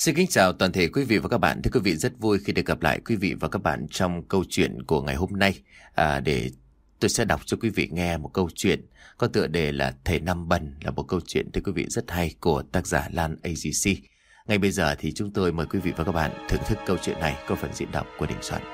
Xin kính chào toàn thể quý vị và các bạn. Thưa quý vị, rất vui khi được gặp lại quý vị và các bạn trong câu chuyện của ngày hôm nay. Để tôi sẽ đọc cho quý vị nghe một câu chuyện có tựa đề là Thầy Năm Bần, là một câu chuyện thưa quý vị rất hay của tác giả Lan AGC. Ngay bây giờ thì chúng tôi mời quý vị và các bạn thưởng thức câu chuyện này qua phần diễn đọc của Đình Soạn.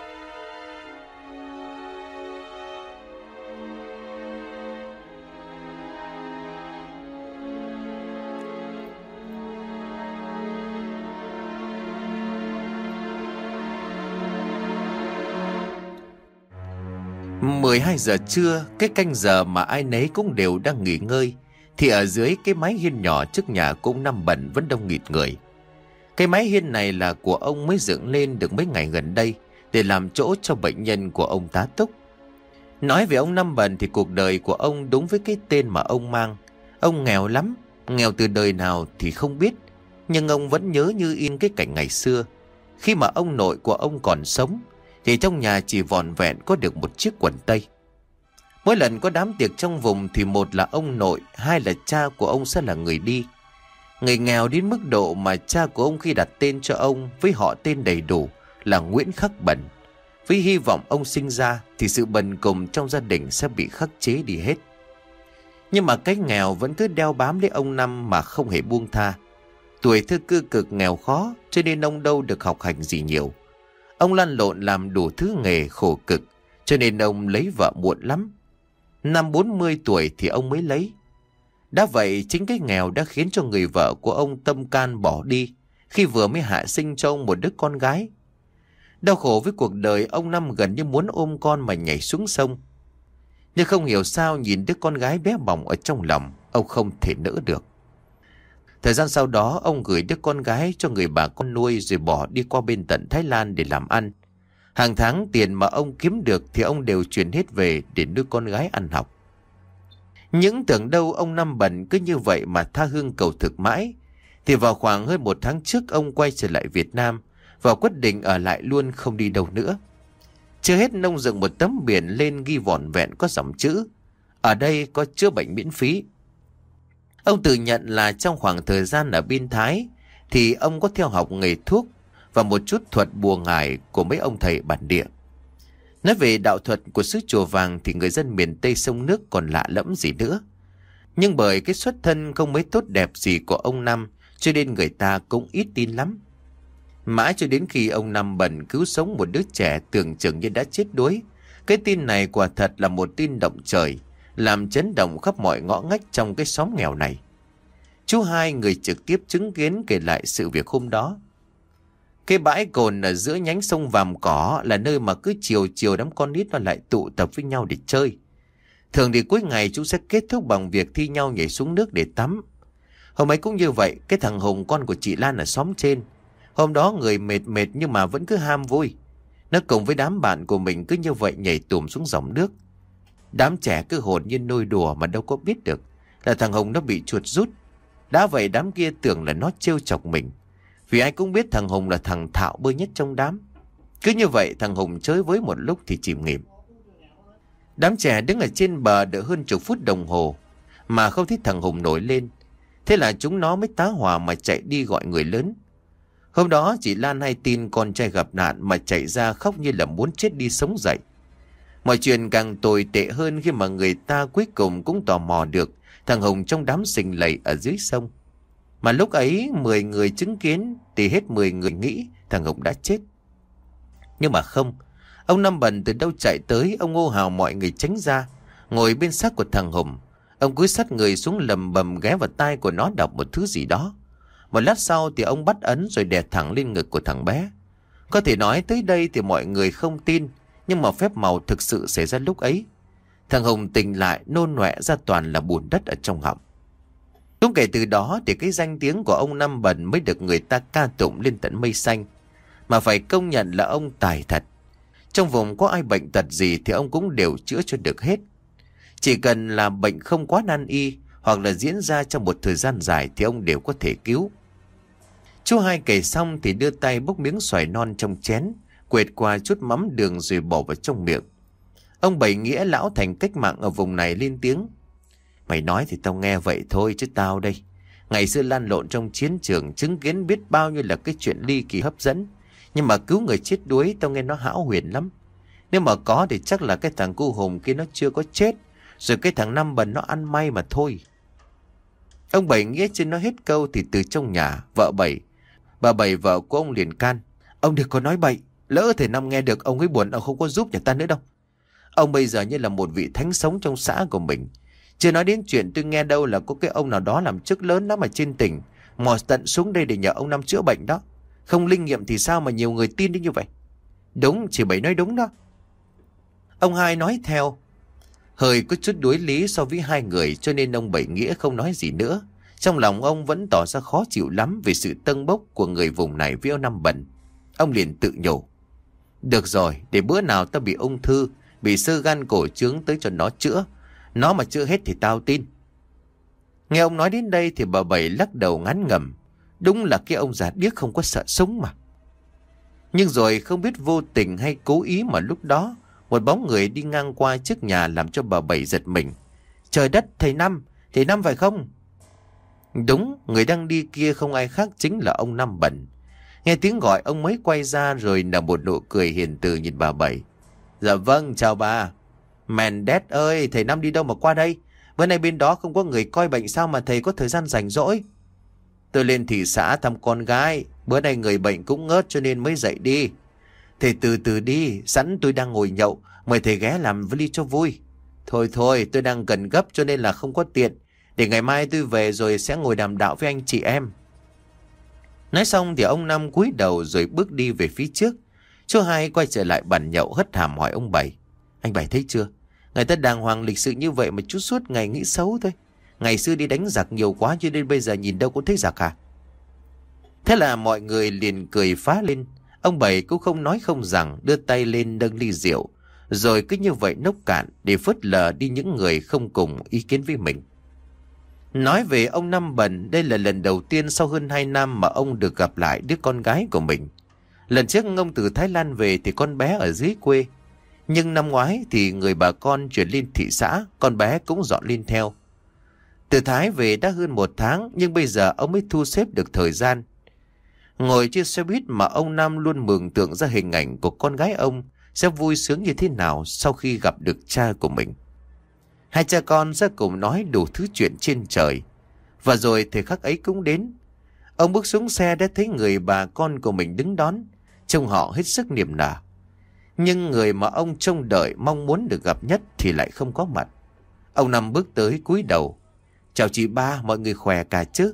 Mười 12 giờ trưa, cái canh giờ mà ai nấy cũng đều đang nghỉ ngơi, thì ở dưới cái mái hiên nhỏ trước nhà cũng Năm Bần vẫn đông nghịt người. Cái mái hiên này là của ông mới dựng lên được mấy ngày gần đây để làm chỗ cho bệnh nhân của ông tá túc. Nói về ông Năm Bần thì cuộc đời của ông đúng với cái tên mà ông mang. Ông nghèo lắm, nghèo từ đời nào thì không biết, nhưng ông vẫn nhớ như in cái cảnh ngày xưa. Khi mà ông nội của ông còn sống thì trong nhà chỉ vỏn vẹn có được một chiếc quần tây. Mỗi lần có đám tiệc trong vùng thì một là ông nội, hai là cha của ông sẽ là người đi. Người nghèo đến mức độ mà cha của ông khi đặt tên cho ông với họ tên đầy đủ là Nguyễn Khắc Bần, với hy vọng ông sinh ra thì sự bần cùng trong gia đình sẽ bị khắc chế đi hết. Nhưng mà cái nghèo vẫn cứ đeo bám lấy ông Năm mà không hề buông tha. Tuổi thơ cơ cực nghèo khó cho nên ông đâu được học hành gì nhiều. Ông lăn lộn làm đủ thứ nghề khổ cực, cho nên ông lấy vợ muộn lắm. Năm 40 tuổi thì ông mới lấy. Đã vậy chính cái nghèo đã khiến cho người vợ của ông tâm can bỏ đi khi vừa mới hạ sinh cho ông một đứa con gái. Đau khổ với cuộc đời, ông Năm gần như muốn ôm con mà nhảy xuống sông. Nhưng không hiểu sao nhìn đứa con gái bé bỏng ở trong lòng, ông không thể nỡ được. Thời gian sau đó ông gửi đứa con gái cho người bà con nuôi rồi bỏ đi qua bên tận Thái Lan để làm ăn. Hàng tháng tiền mà ông kiếm được thì ông đều chuyển hết về để nuôi con gái ăn học. Những tưởng đâu ông Năm Bần cứ như vậy mà tha hương cầu thực mãi, thì vào khoảng hơn 1 tháng trước ông quay trở lại Việt Nam và quyết định ở lại luôn không đi đâu nữa. Chưa hết ông dựng một tấm biển lên ghi vỏn vẹn có dòng chữ: ở đây có chữa bệnh miễn phí. Ông tự nhận là trong khoảng thời gian ở bên Thái thì ông có theo học nghề thuốc và một chút thuật bùa ngải của mấy ông thầy bản địa. Nói về đạo thuật của xứ Chùa Vàng thì người dân miền Tây sông nước còn lạ lẫm gì nữa. Nhưng bởi cái xuất thân không mấy tốt đẹp gì của ông Năm cho nên người ta cũng ít tin lắm. Mãi cho đến khi ông Năm Bần cứu sống một đứa trẻ tưởng chừng như đã chết đuối, cái tin này quả thật là một tin động trời, làm chấn động khắp mọi ngõ ngách trong cái xóm nghèo này. Chú Hai, người trực tiếp chứng kiến, kể lại sự việc hôm đó. Cái bãi cồn ở giữa nhánh sông Vàm Cỏ là nơi mà cứ chiều chiều đám con nít nó lại tụ tập với nhau để chơi. Thường thì cuối ngày chúng sẽ kết thúc bằng việc thi nhau nhảy xuống nước để tắm. Hôm ấy cũng như vậy, cái thằng Hùng con của chị Lan ở xóm trên, hôm đó người mệt mệt nhưng mà vẫn cứ ham vui. Nó cùng với đám bạn của mình cứ như vậy nhảy tùm xuống dòng nước. Đám trẻ cứ hồn nhiên nôi đùa mà đâu có biết được là thằng Hùng nó bị chuột rút. Đã vậy đám kia tưởng là nó trêu chọc mình, vì ai cũng biết thằng Hùng là thằng thạo bơi nhất trong đám. Cứ như vậy thằng Hùng chơi với một lúc thì chìm nghỉm. Đám trẻ đứng ở trên bờ đợi hơn chục phút đồng hồ mà không thấy thằng Hùng nổi lên. Thế là chúng nó mới tá hỏa mà chạy đi gọi người lớn. Hôm đó chị Lan hay tin con trai gặp nạn mà chạy ra khóc như là muốn chết đi sống dậy. Mọi chuyện càng tồi tệ hơn khi mà người ta cuối cùng cũng tò mò được thằng Hùng trong đám sình lầy ở dưới sông. Mà lúc ấy 10 người chứng kiến thì hết 10 người nghĩ thằng Hùng đã chết. Nhưng mà không. Ông Năm Bần từ đâu chạy tới, ông hô hào mọi người tránh ra, ngồi bên xác của thằng Hùng. Ông cúi sát người xuống lầm bầm ghé vào tai của nó đọc một thứ gì đó. Một lát sau thì ông bắt ấn rồi đè thẳng lên ngực của thằng bé. Có thể nói tới đây thì mọi người không tin, nhưng mà phép màu thực sự xảy ra lúc ấy. Thằng Hùng tỉnh lại nôn nọe ra toàn là bùn đất ở trong họng. Cũng kể từ đó thì cái danh tiếng của ông Năm Bần mới được người ta ca tụng lên tận mây xanh. Mà phải công nhận là ông tài thật. Trong vùng có ai bệnh tật gì thì ông cũng đều chữa cho được hết. Chỉ cần là bệnh không quá nan y hoặc là diễn ra trong một thời gian dài thì ông đều có thể cứu. Chú Hai kể xong thì đưa tay bốc miếng xoài non trong chén, quệt qua chút mắm đường rồi bỏ vào trong miệng. Ông Bảy Nghĩa, lão thành cách mạng ở vùng này, lên tiếng: Mày nói thì tao nghe vậy thôi chứ tao đây. Ngày xưa lan lộn trong chiến trường, chứng kiến biết bao nhiêu là cái chuyện ly kỳ hấp dẫn. Nhưng mà cứu người chết đuối tao nghe nó hão huyền lắm. Nếu mà có thì chắc là cái thằng cu Hùng kia nó chưa có chết, rồi cái thằng Năm Bần nó ăn may mà thôi. Ông Bảy nghe trên nó hết câu thì từ trong nhà bà Bảy vợ của ông liền can: Ông đừng có nói bậy, lỡ thầy Năm nghe được ông ấy buồn, ông không có giúp nhà ta nữa đâu. Ông bây giờ như là một vị thánh sống trong xã của mình. Chưa nói đến chuyện tôi nghe đâu là có cái ông nào đó làm chức lớn lắm ở trên tỉnh, mò tận xuống đây để nhờ ông Năm chữa bệnh đó. Không linh nghiệm thì sao mà nhiều người tin đến như vậy? Đúng, chị Bảy nói đúng đó. Ông Hai nói theo. Hơi có chút đối lý so với hai người, cho nên ông Bảy Nghĩa không nói gì nữa. Trong lòng ông vẫn tỏ ra khó chịu lắm vì sự tâng bốc của người vùng này với ông Năm Bần. Ông liền tự nhủ: được rồi, để bữa nào tao bị ung thư, bị xơ gan cổ trướng tới cho nó chữa. Nó mà chữa hết thì tao tin. Nghe ông nói đến đây thì bà Bảy lắc đầu ngán ngẩm. Đúng là cái ông già điếc không có sợ sống mà. Nhưng rồi không biết vô tình hay cố ý mà lúc đó một bóng người đi ngang qua trước nhà làm cho bà Bảy giật mình. Trời đất, thầy Năm phải không? Đúng, người đang đi kia không ai khác chính là ông Năm Bần. Nghe tiếng gọi ông mới quay ra rồi nở một nụ cười hiền từ nhìn bà Bảy. Dạ vâng, chào bà. Mèn đét ơi, thầy Năm đi đâu mà qua đây? Bữa nay bên đó không có người coi bệnh sao mà thầy có thời gian rảnh rỗi? Tôi lên thị xã thăm con gái. Bữa nay người bệnh cũng ngớt cho nên mới dậy đi. Thầy từ từ đi, sẵn tôi đang ngồi nhậu, mời thầy ghé làm với ly cho vui. Thôi, tôi đang cần gấp cho nên là không có tiện. Để ngày mai tôi về rồi sẽ ngồi đàm đạo với anh chị em. Nói xong thì ông Năm cúi đầu rồi bước đi về phía trước. Chú Hai quay trở lại bàn nhậu hất hàm hỏi ông Bảy: Anh Bảy thấy chưa? Người ta đàng hoàng lịch sự như vậy mà chú suốt ngày nghĩ xấu thôi. Ngày xưa đi đánh giặc nhiều quá cho nên bây giờ nhìn đâu cũng thấy giặc hả? Thế là mọi người liền cười phá lên. Ông Bảy cũng không nói không rằng, đưa tay lên nâng ly rượu, rồi cứ như vậy nốc cạn để phớt lờ đi những người không cùng ý kiến với mình. Nói về ông Năm Bần, đây là lần đầu tiên sau hơn 2 năm mà ông được gặp lại đứa con gái của mình. Lần trước ông từ Thái Lan về thì con bé ở dưới quê. Nhưng năm ngoái thì người bà con chuyển lên thị xã, con bé cũng dọn lên theo. Từ Thái về đã hơn 1 tháng, nhưng bây giờ ông mới thu xếp được thời gian. Ngồi trên xe buýt mà ông Năm luôn mường tượng ra hình ảnh của con gái ông sẽ vui sướng như thế nào sau khi gặp được cha của mình. Hai cha con sẽ cùng nói đủ thứ chuyện trên trời. Và rồi thời khắc ấy cũng đến. Ông bước xuống xe đã thấy người bà con của mình đứng đón, trông họ hết sức niềm nở. Nhưng người mà ông trông đợi mong muốn được gặp nhất thì lại không có mặt. Ông Năm bước tới cúi đầu: Chào chị Ba, mọi người khỏe cả chứ?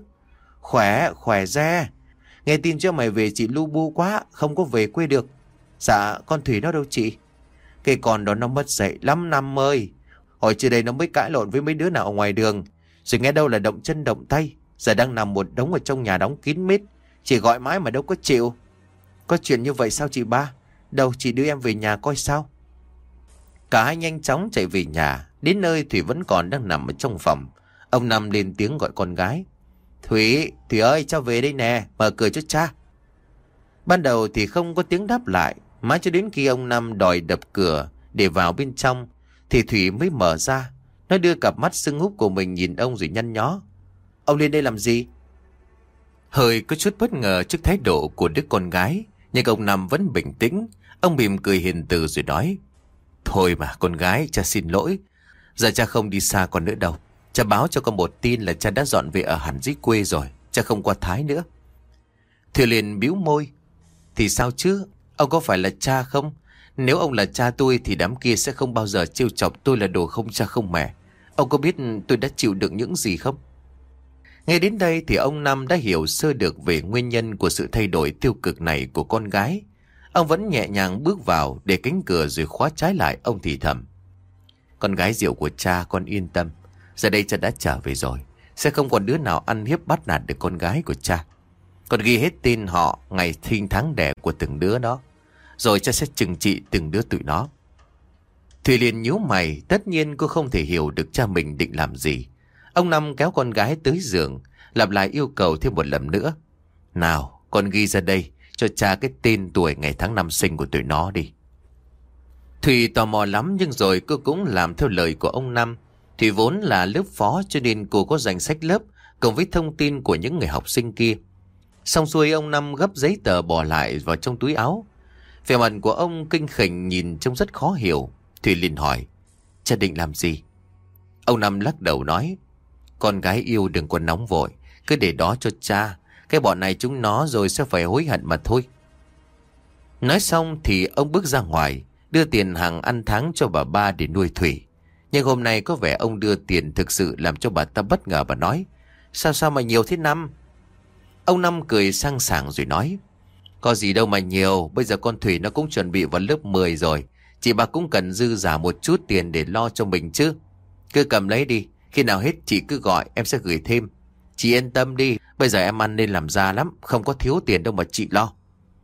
Khỏe ra. Nghe tin cho mày về chị lu bu quá, không có về quê được. Dạ, con Thủy nó đâu chị? Cái con đó nó mất dạy lắm Năm ơi. Hồi trước đây nó mới cãi lộn với mấy đứa nào ở ngoài đường, rồi nghe đâu là động chân động tay. Giờ đang nằm một đống ở trong nhà đóng kín mít. Chị gọi mãi mà đâu có chịu. Có chuyện như vậy sao chị Ba? Đâu, chị đưa em về nhà coi sao. Cả hai nhanh chóng chạy về nhà. Đến nơi Thủy vẫn còn đang nằm ở trong phòng. Ông Năm lên tiếng gọi con gái: Thủy ơi, cháu về đây nè, mở cửa cho cha. Ban đầu thì không có tiếng đáp lại, mãi cho đến khi ông Năm đòi đập cửa để vào bên trong thì Thủy mới mở ra. Nó đưa cặp mắt sưng húp của mình nhìn ông rồi nhăn nhó: Ông lên đây làm gì? Hơi có chút bất ngờ trước thái độ của đứa con gái, nhưng ông Năm vẫn bình tĩnh. Ông mỉm cười hiền từ rồi nói: Thôi mà con gái, cha xin lỗi. Giờ cha không đi xa còn nữa đâu. Cha báo cho con một tin là cha đã dọn về ở hẳn dưới quê rồi. Cha không qua Thái nữa. Thùy liền bĩu môi: Thì sao chứ? Ông có phải là cha không? Nếu ông là cha tôi thì đám kia sẽ không bao giờ trêu chọc tôi là đồ không cha không mẹ. Ông có biết tôi đã chịu đựng những gì không? Nghe đến đây thì ông Năm đã hiểu sơ được về nguyên nhân của sự thay đổi tiêu cực này của con gái. Ông vẫn nhẹ nhàng bước vào để cánh cửa rồi khóa trái lại. Ông thì thầm: Con gái rượu của cha, con yên tâm. Giờ đây cha đã trở về rồi. Sẽ không còn đứa nào ăn hiếp bắt nạt được con gái của cha. Con ghi hết tên họ, ngày sinh tháng đẻ của từng đứa đó. Rồi cha sẽ trừng trị từng đứa tụi nó. Thùy liền nhíu mày. Tất nhiên cô không thể hiểu được cha mình định làm gì. Ông Năm kéo con gái tới giường, lặp lại yêu cầu thêm một lần nữa: Nào, con ghi ra đây cho cha cái tên, tuổi, ngày tháng năm sinh của tụi nó đi. Thùy tò mò lắm, nhưng rồi cô cũng làm theo lời của ông Năm. Thùy vốn là lớp phó cho nên cô có danh sách lớp, cùng với thông tin của những người học sinh kia. Xong xuôi ông Năm gấp giấy tờ bỏ lại vào trong túi áo. Vẻ mặt của ông kinh khỉnh nhìn trông rất khó hiểu. Thủy liền hỏi, cha định làm gì? Ông Năm lắc đầu nói, con gái yêu đừng có nóng vội, cứ để đó cho cha. Cái bọn này chúng nó rồi sẽ phải hối hận mà thôi. Nói xong thì ông bước ra ngoài, đưa tiền hàng ăn tháng cho bà ba để nuôi Thủy. Nhưng hôm nay có vẻ ông đưa tiền thực sự làm cho bà ta bất ngờ và nói, sao mà nhiều thế Năm? Ông Năm cười sang sảng rồi nói, có gì đâu mà nhiều, bây giờ con Thủy nó cũng chuẩn bị vào lớp 10 rồi. Chị bà cũng cần dư giả một chút tiền để lo cho mình chứ. Cứ cầm lấy đi, khi nào hết chị cứ gọi, em sẽ gửi thêm. Chị yên tâm đi, bây giờ em ăn nên làm ra lắm, không có thiếu tiền đâu mà chị lo.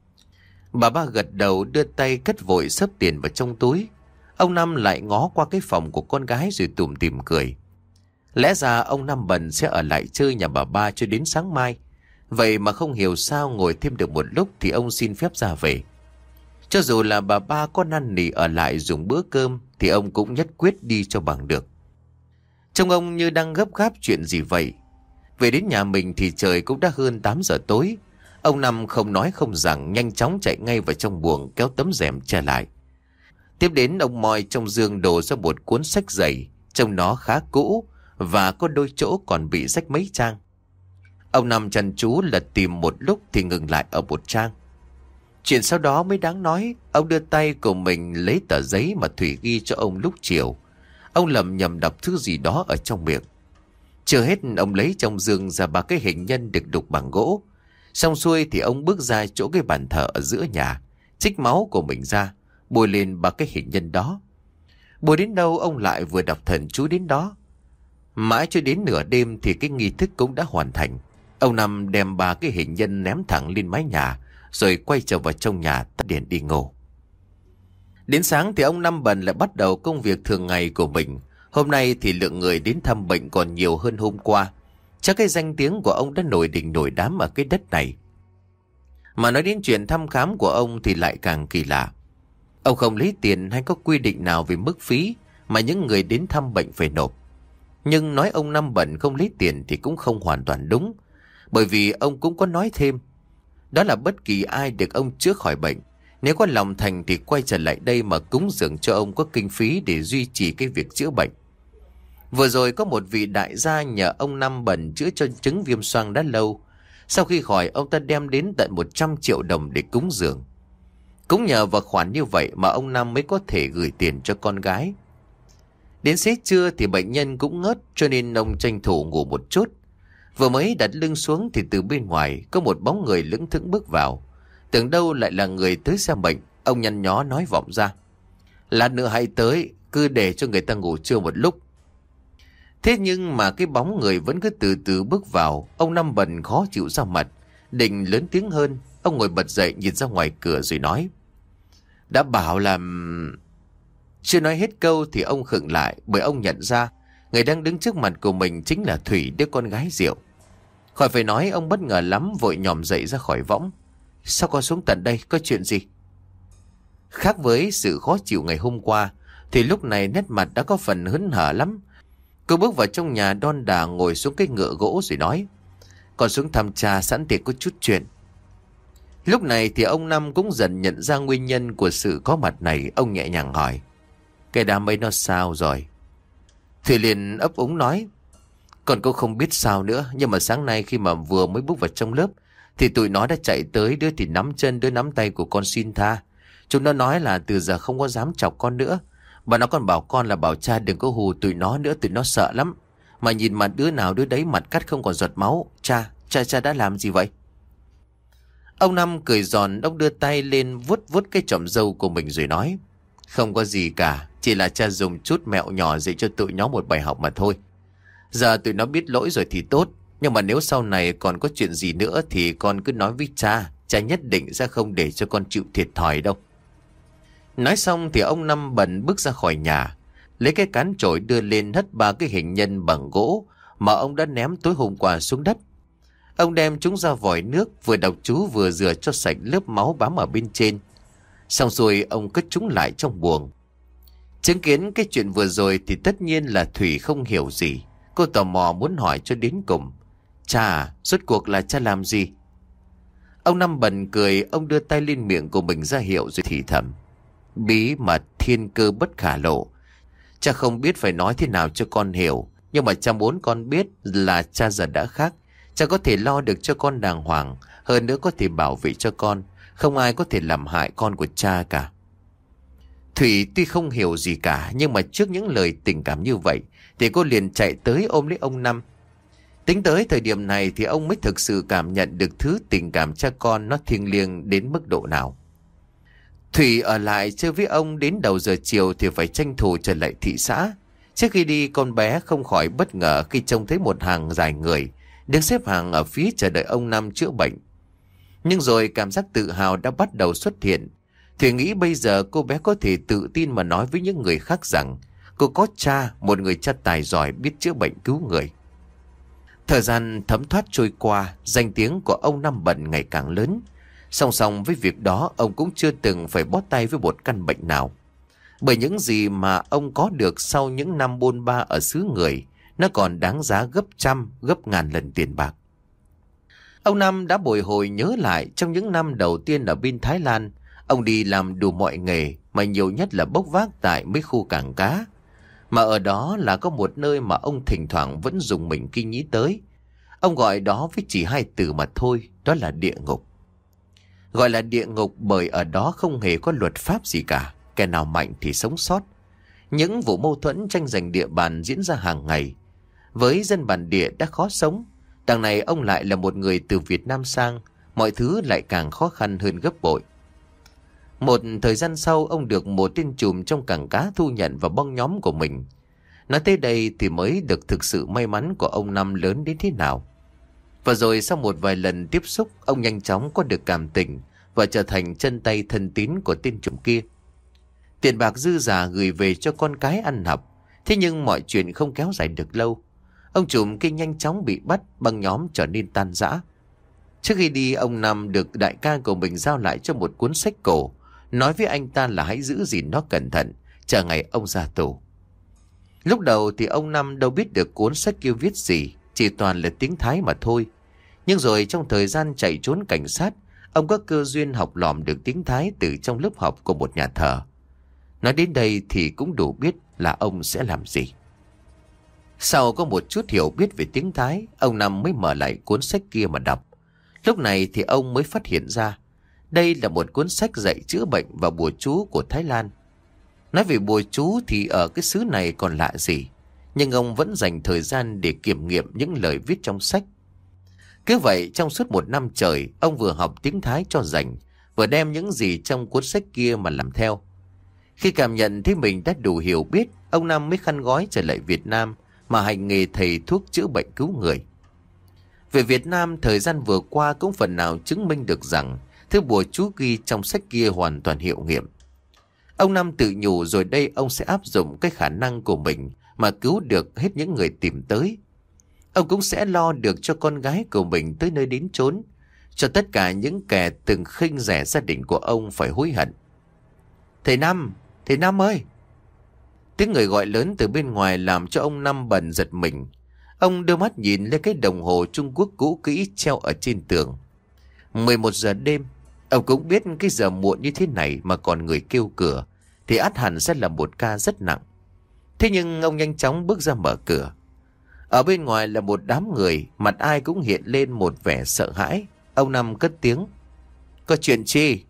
Bà ba gật đầu đưa tay cất vội xấp tiền vào trong túi. Ông Năm lại ngó qua cái phòng của con gái rồi tủm tỉm cười. Lẽ ra ông Năm bần sẽ ở lại chơi nhà bà ba cho đến sáng mai. Vậy mà không hiểu sao ngồi thêm được một lúc thì ông xin phép ra về. Cho dù là bà ba có năn nỉ ở lại dùng bữa cơm thì ông cũng nhất quyết đi cho bằng được. Trông ông như đang gấp gáp chuyện gì vậy. Về đến nhà mình thì trời cũng đã hơn 8 giờ tối. Ông Năm không nói không rằng nhanh chóng chạy ngay vào trong buồng kéo tấm rèm che lại. Tiếp đến ông moi trong giường đổ ra một cuốn sách dày, trông nó khá cũ và có đôi chỗ còn bị rách mấy trang. Ông Năm chăm chú lật tìm một lúc thì ngừng lại ở một trang. Chuyện sau đó mới đáng nói. Ông đưa tay của mình lấy tờ giấy mà Thủy ghi cho ông lúc chiều. Ông lầm nhầm đọc thứ gì đó ở trong miệng. Chưa hết ông lấy trong giường ra 3 cái hình nhân được đục bằng gỗ. Xong xuôi thì ông bước ra chỗ cái bàn thờ ở giữa nhà, trích máu của mình ra, bôi lên 3 cái hình nhân đó. Bôi đến đâu ông lại vừa đọc thần chú đến đó. Mãi cho đến nửa đêm thì cái nghi thức cũng đã hoàn thành. Ông Năm đem 3 cái hình nhân ném thẳng lên mái nhà, rồi quay trở vào trong nhà tắt đèn đi ngủ. Đến sáng thì ông Năm bần lại bắt đầu công việc thường ngày của mình. Hôm nay thì lượng người đến thăm bệnh còn nhiều hơn hôm qua. Chắc cái danh tiếng của ông đã nổi đình nổi đám ở cái đất này. Mà nói đến chuyện thăm khám của ông thì lại càng kỳ lạ. Ông không lấy tiền hay có quy định nào về mức phí mà những người đến thăm bệnh phải nộp. Nhưng nói ông Năm bần không lấy tiền thì cũng không hoàn toàn đúng. Bởi vì ông cũng có nói thêm, đó là bất kỳ ai được ông chữa khỏi bệnh, nếu có lòng thành thì quay trở lại đây mà cúng dường cho ông có kinh phí để duy trì cái việc chữa bệnh. Vừa rồi có một vị đại gia nhờ ông Năm bần chữa cho chứng viêm xoang đã lâu. Sau khi khỏi, ông ta đem đến tận 100 triệu đồng để cúng dường. Cũng nhờ vào khoản như vậy mà ông Năm mới có thể gửi tiền cho con gái. Đến xế trưa thì bệnh nhân cũng ngớt, cho nên ông tranh thủ ngủ một chút. Vừa mới đặt lưng xuống thì từ bên ngoài có một bóng người lững thững bước vào. Tưởng đâu lại là người tới xem bệnh. Ông nhăn nhó nói vọng ra, lát nữa hãy tới, cứ để cho người ta ngủ trưa một lúc. Thế nhưng mà cái bóng người vẫn cứ từ từ bước vào. Ông Năm bần khó chịu ra mặt, định lớn tiếng hơn. Ông ngồi bật dậy nhìn ra ngoài cửa rồi nói, đã bảo là... Chưa nói hết câu thì ông khựng lại, bởi ông nhận ra người đang đứng trước mặt của mình chính là Thủy, đứa con gái Diệu. Khỏi phải nói, ông bất ngờ lắm, vội nhòm dậy ra khỏi võng. Sao con xuống tận đây, có chuyện gì? Khác với sự khó chịu ngày hôm qua thì lúc này nét mặt đã có phần hớn hở lắm. Cô bước vào trong nhà đon đà ngồi xuống cái ngựa gỗ rồi nói, con xuống thăm cha, sẵn tiện có chút chuyện. Lúc này thì ông Năm cũng dần nhận ra nguyên nhân của sự có mặt này. Ông nhẹ nhàng hỏi, cái đám ấy nó sao rồi? Thủy liền ấp úng nói, con cũng không biết sao nữa, nhưng mà sáng nay khi mà vừa mới bước vào trong lớp thì tụi nó đã chạy tới, đứa thì nắm chân, đứa nắm tay của con xin tha. Chúng nó nói là từ giờ không có dám chọc con nữa. Và nó còn bảo con là bảo cha đừng có hù tụi nó nữa, tụi nó sợ lắm. Mà nhìn mặt đứa nào đứa đấy mặt cắt không còn giọt máu. Cha đã làm gì vậy? Ông Năm cười giòn, ông đưa tay lên vuốt vuốt cái chòm râu của mình rồi nói, không có gì cả, chỉ là cha dùng chút mẹo nhỏ dạy cho tụi nó một bài học mà thôi. Giờ tụi nó biết lỗi rồi thì tốt, nhưng mà nếu sau này còn có chuyện gì nữa thì con cứ nói với cha, cha nhất định sẽ không để cho con chịu thiệt thòi đâu. Nói xong thì ông Năm bần bước ra khỏi nhà, lấy cái cán chổi đưa lên hất 3 cái hình nhân bằng gỗ mà ông đã ném tối hôm qua xuống đất. Ông đem chúng ra vòi nước, vừa đọc chú vừa rửa cho sạch lớp máu bám ở bên trên. Xong rồi ông cất chúng lại trong buồng. Chứng kiến cái chuyện vừa rồi thì tất nhiên là Thủy không hiểu gì. Cô tò mò muốn hỏi cho đến cùng. Cha à, rốt cuộc là cha làm gì? Ông Năm bần cười, ông đưa tay lên miệng của mình ra hiệu rồi thì thầm. Bí mật thiên cơ bất khả lộ. Cha không biết phải nói thế nào cho con hiểu, nhưng mà cha muốn con biết là cha giờ đã khác. Cha có thể lo được cho con đàng hoàng, hơn nữa có thể bảo vệ cho con. Không ai có thể làm hại con của cha cả. Thủy tuy không hiểu gì cả, nhưng mà trước những lời tình cảm như vậy thì cô liền chạy tới ôm lấy ông Năm. Tính tới thời điểm này thì ông mới thực sự cảm nhận được thứ tình cảm cha con nó thiêng liêng đến mức độ nào. Thủy ở lại chơi với ông đến đầu giờ chiều thì phải tranh thủ trở lại thị xã. Trước khi đi, con bé không khỏi bất ngờ khi trông thấy một hàng dài người đứng xếp hàng ở phía chờ đợi ông Năm chữa bệnh. Nhưng rồi cảm giác tự hào đã bắt đầu xuất hiện. Thủy nghĩ bây giờ cô bé có thể tự tin mà nói với những người khác rằng cô có cha, một người cha tài giỏi biết chữa bệnh cứu người. Thời gian thấm thoát trôi qua, danh tiếng của ông Năm Bận ngày càng lớn. Song song với việc đó, ông cũng chưa từng phải bó tay với một căn bệnh nào. Bởi những gì mà ông có được sau những năm bôn ba ở xứ người, nó còn đáng giá gấp trăm, gấp ngàn lần tiền bạc. Ông Năm đã bồi hồi nhớ lại trong những năm đầu tiên ở bên Thái Lan, ông đi làm đủ mọi nghề mà nhiều nhất là bốc vác tại mấy khu cảng cá. Mà ở đó là có một nơi mà ông thỉnh thoảng vẫn dùng mình khi nghĩ tới. Ông gọi đó với chỉ hai từ mà thôi, đó là địa ngục. Gọi là địa ngục bởi ở đó không hề có luật pháp gì cả, kẻ nào mạnh thì sống sót. Những vụ mâu thuẫn tranh giành địa bàn diễn ra hàng ngày. Với dân bản địa đã khó sống, đằng này ông lại là một người từ Việt Nam sang, mọi thứ lại càng khó khăn hơn gấp bội. Một thời gian sau, ông được một tên trùm trong cảng cá thu nhận vào băng nhóm của mình. Nói tới đây thì mới được thực sự may mắn của ông Năm lớn đến thế nào. Và rồi sau một vài lần tiếp xúc, ông nhanh chóng có được cảm tình và trở thành chân tay thân tín của tên trùm kia. Tiền bạc dư giả gửi về cho con cái ăn học. Thế nhưng mọi chuyện không kéo dài được lâu. Ông trùm kia nhanh chóng bị bắt, băng nhóm trở nên tan rã. Trước khi đi, ông Năm được đại ca của mình giao lại cho một cuốn sách cổ, nói với anh ta là hãy giữ gìn nó cẩn thận, chờ ngày ông ra tù. Lúc đầu thì ông Năm đâu biết được cuốn sách kia viết gì, chỉ toàn là tiếng Thái mà thôi. Nhưng rồi trong thời gian chạy trốn cảnh sát, ông có cơ duyên học lỏm được tiếng Thái từ trong lớp học của một nhà thờ. Nói đến đây thì cũng đủ biết là ông sẽ làm gì. Sau có một chút hiểu biết về tiếng Thái, ông Năm mới mở lại cuốn sách kia mà đọc. Lúc này thì ông mới phát hiện ra đây là một cuốn sách dạy chữa bệnh và bùa chú của Thái Lan. Nói về bùa chú thì ở cái xứ này còn lạ gì, nhưng ông vẫn dành thời gian để kiểm nghiệm những lời viết trong sách. Cứ vậy trong suốt một năm trời, ông vừa học tiếng Thái cho rành, vừa đem những gì trong cuốn sách kia mà làm theo. Khi cảm nhận thấy mình đã đủ hiểu biết, ông Năm mới khăn gói trở lại Việt Nam mà hành nghề thầy thuốc chữa bệnh cứu người. Về Việt Nam, thời gian vừa qua cũng phần nào chứng minh được rằng thứ bùa chú ghi trong sách kia hoàn toàn hiệu nghiệm. Ông Năm tự nhủ rồi đây ông sẽ áp dụng cái khả năng của mình mà cứu được hết những người tìm tới. Ông cũng sẽ lo được cho con gái của mình tới nơi đến chốn, cho tất cả những kẻ từng khinh rẻ gia đình của ông phải hối hận. Thầy Năm ơi! Tiếng người gọi lớn từ bên ngoài làm cho ông Năm bần giật mình. Ông đưa mắt nhìn lên cái đồng hồ Trung Quốc cũ kỹ treo ở trên tường. 11 giờ đêm. Ông cũng biết cái giờ muộn như thế này mà còn người kêu cửa thì ắt hẳn sẽ là một ca rất nặng. Thế nhưng ông nhanh chóng bước ra mở cửa. Ở bên ngoài là một đám người, mặt ai cũng hiện lên một vẻ sợ hãi. Ông Năm cất tiếng: "Có chuyện chi?"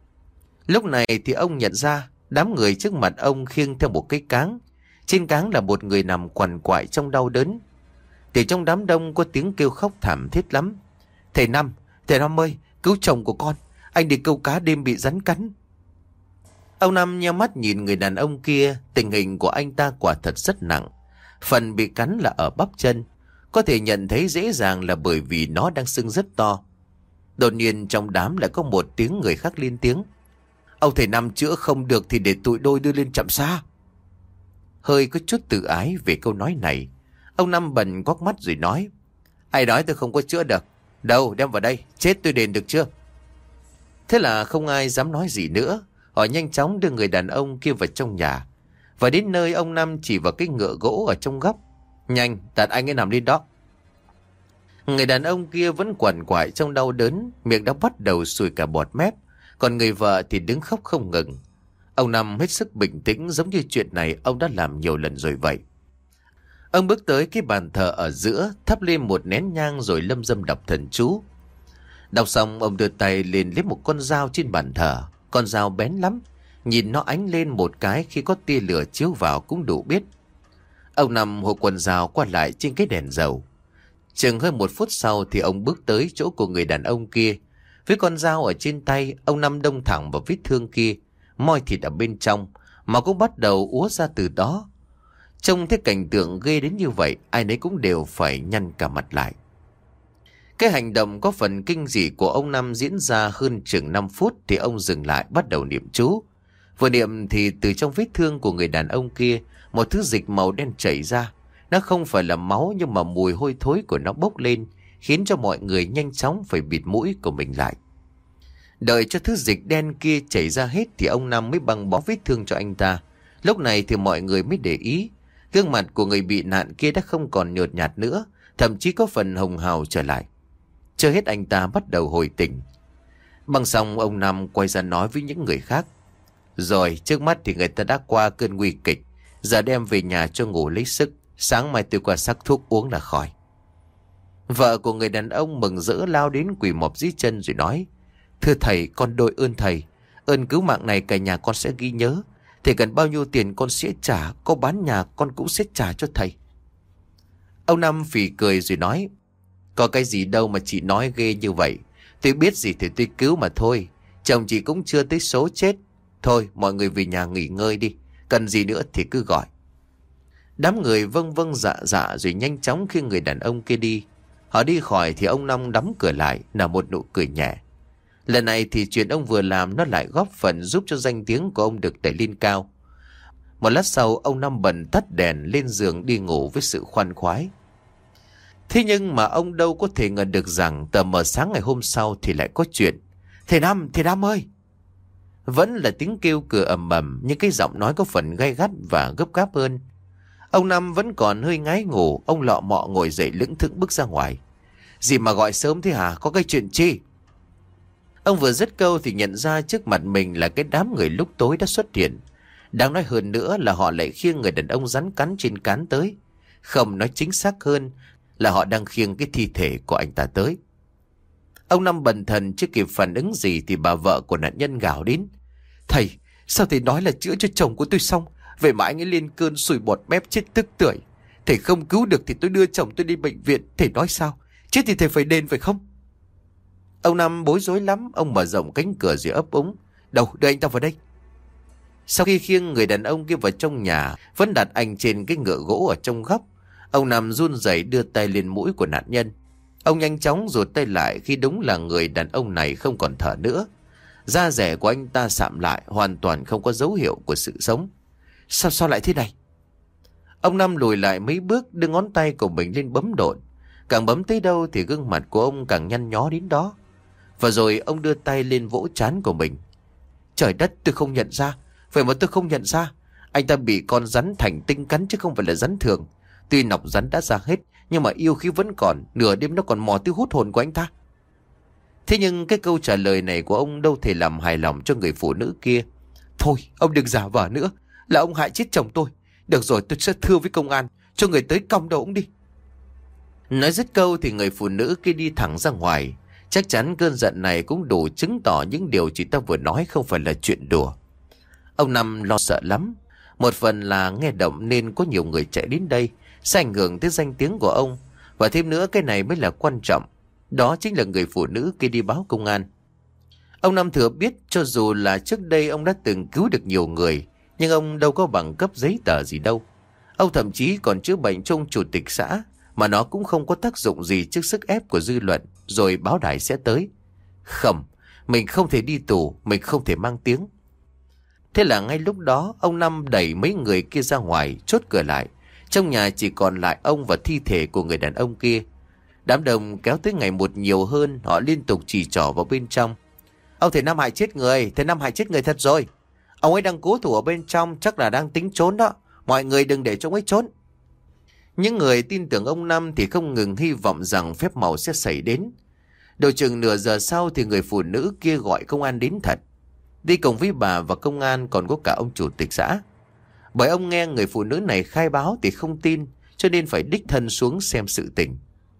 Lúc này thì ông nhận ra đám người trước mặt ông khiêng theo một cái cáng. Trên cáng là một người nằm quằn quại trong đau đớn. Thì trong đám đông có tiếng kêu khóc thảm thiết lắm. Thầy Năm ơi, cứu chồng của con. Anh đi câu cá đêm bị rắn cắn." Ông Năm nheo mắt nhìn người đàn ông kia. Tình hình của anh ta quả thật rất nặng. Phần bị cắn là ở bắp chân. Có thể nhận thấy dễ dàng là bởi vì nó đang sưng rất to. Đột nhiên trong đám lại có một tiếng người khác lên tiếng: "Ông thầy Năm chữa không được thì để tụi đôi đưa lên trạm xa." Hơi có chút tự ái về câu nói này, ông Năm bần quắc mắt rồi nói: "Ai nói tôi không có chữa được? Đâu, đem vào đây, chết tôi đền được chưa?" Thế là không ai dám nói gì nữa. Họ nhanh chóng đưa người đàn ông kia vào trong nhà. Và đến nơi, ông Năm chỉ vào cái ngựa gỗ ở trong góc: "Nhanh, đặt anh ấy nằm lên đó." Người đàn ông kia vẫn quằn quại trong đau đớn, miệng đã bắt đầu sùi cả bọt mép, còn người vợ thì đứng khóc không ngừng. Ông Năm hết sức bình tĩnh, giống như chuyện này ông đã làm nhiều lần rồi vậy. Ông bước tới cái bàn thờ ở giữa, thắp lên một nén nhang rồi lâm dâm đọc thần chú. Đọc xong, ông đưa tay lên lấy một con dao trên bàn thờ. Con dao bén lắm, nhìn nó ánh lên một cái khi có tia lửa chiếu vào cũng đủ biết. Ông Năm hộ con dao qua lại trên cái đèn dầu. Chừng hơn 1 phút sau thì ông bước tới chỗ của người đàn ông kia. Với con dao ở trên tay, ông Năm đâm thẳng vào vết thương kia, moi thịt ở bên trong, mà cũng bắt đầu úa ra từ đó. Trông thấy cảnh tượng ghê đến như vậy, ai nấy cũng đều phải nhăn cả mặt lại. Cái hành động có phần kinh dị của ông Năm diễn ra hơn chừng 5 phút thì ông dừng lại bắt đầu niệm chú. Vừa niệm thì từ trong vết thương của người đàn ông kia, một thứ dịch màu đen chảy ra. Nó không phải là máu nhưng mà mùi hôi thối của nó bốc lên, khiến cho mọi người nhanh chóng phải bịt mũi của mình lại. Đợi cho thứ dịch đen kia chảy ra hết thì ông Năm mới băng bó vết thương cho anh ta. Lúc này thì mọi người mới để ý, gương mặt của người bị nạn kia đã không còn nhợt nhạt nữa, thậm chí có phần hồng hào trở lại. Chưa hết anh ta bắt đầu hồi tỉnh. Băng xong ông Năm quay ra nói với những người khác. Rồi trước mắt thì người ta đã qua cơn nguy kịch, giờ đem về nhà cho ngủ lấy sức, sáng mai tôi qua sắc thuốc uống là khỏi. Vợ của người đàn ông mừng rỡ lao đến quỳ mọp dưới chân rồi nói. Thưa thầy, con đội ơn thầy, ơn cứu mạng này cả nhà con sẽ ghi nhớ. Thầy cần bao nhiêu tiền con sẽ trả, có bán nhà con cũng sẽ trả cho thầy. Ông Năm phì cười rồi nói. Có cái gì đâu mà chị nói ghê như vậy. Tôi biết gì thì tôi cứu mà thôi. Chồng chị cũng chưa tới số chết. Thôi mọi người về nhà nghỉ ngơi đi, cần gì nữa thì cứ gọi. Đám người vâng vâng dạ dạ rồi nhanh chóng khi người đàn ông kia đi. Họ đi khỏi thì ông Năm đóng cửa lại, nở một nụ cười nhẹ. Lần này thì chuyện ông vừa làm nó lại góp phần giúp cho danh tiếng của ông được đẩy lên cao. Một lát sau ông Năm bần tắt đèn lên giường đi ngủ với sự khoan khoái. Thế nhưng mà ông đâu có thể ngờ được rằng tờ mờ sáng ngày hôm sau thì lại có chuyện. Thầy Năm ơi! Vẫn là tiếng kêu cửa ầm ầm, nhưng cái giọng nói có phần gay gắt và gấp gáp hơn. Ông Năm vẫn còn hơi ngái ngủ, ông lọ mọ ngồi dậy lững thững bước ra ngoài. Gì mà gọi sớm thế hả? Có cái chuyện chi? Ông vừa dứt câu thì nhận ra trước mặt mình là cái đám người lúc tối đã xuất hiện. Đáng nói hơn nữa là họ lại khiêng người đàn ông rắn cắn trên cán tới. Không, nói chính xác hơn là họ đang khiêng cái thi thể của anh ta tới. Ông Năm bần thần chưa kịp phản ứng gì thì bà vợ của nạn nhân gào đến. Thầy, sao thầy nói là chữa cho chồng của tôi xong, vậy mà anh ấy lên cơn sùi bọt mép chết tức tưởi. Thầy không cứu được thì tôi đưa chồng tôi đi bệnh viện, thầy nói sao? Chết thì thầy phải đền phải không? Ông Năm bối rối lắm, ông mở rộng cánh cửa rồi ấp úng. Đâu, đưa anh ta vào đây. Sau khi khiêng người đàn ông kia vào trong nhà, vẫn đặt anh trên cái ngựa gỗ ở trong góc, ông Năm run rẩy đưa tay lên mũi của nạn nhân. Ông nhanh chóng rụt tay lại khi đúng là người đàn ông này không còn thở nữa. Da rẻ của anh ta sạm lại, hoàn toàn không có dấu hiệu của sự sống. Sao lại thế này? Ông Năm lùi lại mấy bước, đưa ngón tay của mình lên bấm độn. Càng bấm tới đâu thì gương mặt của ông càng nhăn nhó đến đó. Và rồi ông đưa tay lên vỗ trán của mình. Trời đất, tôi không nhận ra. Vậy mà tôi không nhận ra. Anh ta bị con rắn thành tinh cắn chứ không phải là rắn thường. Tuy nọc rắn đã ra hết, nhưng mà yêu khí vẫn còn. Nửa đêm nó còn mò tới hút hồn của anh ta. Thế nhưng cái câu trả lời này của ông đâu thể làm hài lòng cho người phụ nữ kia. Thôi, ông đừng giả vờ nữa. Là ông hại chết chồng tôi. Được rồi, tôi sẽ thưa với công an, cho người tới còng đầu ông đi. Nói dứt câu thì người phụ nữ kia đi thẳng ra ngoài. Chắc chắn cơn giận này cũng đủ chứng tỏ những điều chị ta vừa nói không phải là chuyện đùa. Ông Năm lo sợ lắm. Một phần là nghe động nên có nhiều người chạy đến đây, sẽ ảnh hưởng tới danh tiếng của ông. Và thêm nữa cái này mới là quan trọng. Đó chính là người phụ nữ kia đi báo công an. Ông Năm thừa biết cho dù là trước đây ông đã từng cứu được nhiều người, nhưng ông đâu có bằng cấp giấy tờ gì đâu. Ông thậm chí còn chữa bệnh cho ông chủ tịch xã, mà nó cũng không có tác dụng gì trước sức ép của dư luận, rồi báo đài sẽ tới. Không, mình không thể đi tù, mình không thể mang tiếng. Thế là ngay lúc đó, ông Năm đẩy mấy người kia ra ngoài, chốt cửa lại. Trong nhà chỉ còn lại ông và thi thể của người đàn ông kia. Đám đông kéo tới ngày một nhiều hơn, họ liên tục chỉ trỏ vào bên trong. Ông thầy Năm hại chết người, thầy Năm hại chết người thật rồi. Ông ấy đang cố thủ ở bên trong, chắc là đang tính trốn đó. Mọi người đừng để cho ông ấy trốn. Những người tin tưởng ông Năm thì không ngừng hy vọng rằng phép màu sẽ xảy đến. Độ chừng nửa giờ sau thì người phụ nữ kia gọi công an đến thật. Đi cùng với bà và công an còn có cả ông chủ tịch xã. Bởi ông nghe người phụ nữ này khai báo thì không tin, cho nên phải đích thân xuống xem sự tình.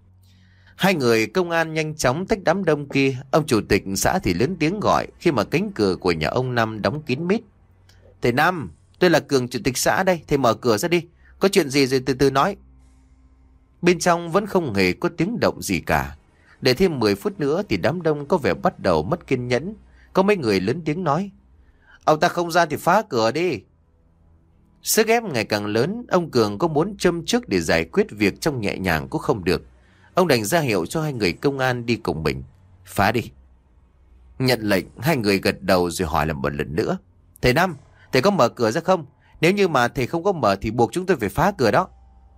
Hai người công an nhanh chóng tách đám đông kia. Ông chủ tịch xã thì lớn tiếng gọi khi mà cánh cửa của nhà ông Năm đóng kín mít. Thầy Năm, tôi là Cường, chủ tịch xã đây, thầy mở cửa ra đi. Có chuyện gì rồi từ từ nói. Bên trong vẫn không hề có tiếng động gì cả. Để thêm 10 phút nữa thì đám đông có vẻ bắt đầu mất kiên nhẫn. Có mấy người lớn tiếng nói: ông ta không ra thì phá cửa đi. Sức ép ngày càng lớn. Ông Cường có muốn châm chước để giải quyết việc trong nhẹ nhàng cũng không được. Ông đành ra hiệu cho hai người công an đi cùng mình. Phá đi. Nhận lệnh, hai người gật đầu rồi hỏi lại một lần nữa: thầy Năm, thầy có mở cửa ra không? Nếu như mà thầy không có mở thì buộc chúng tôi phải phá cửa đó.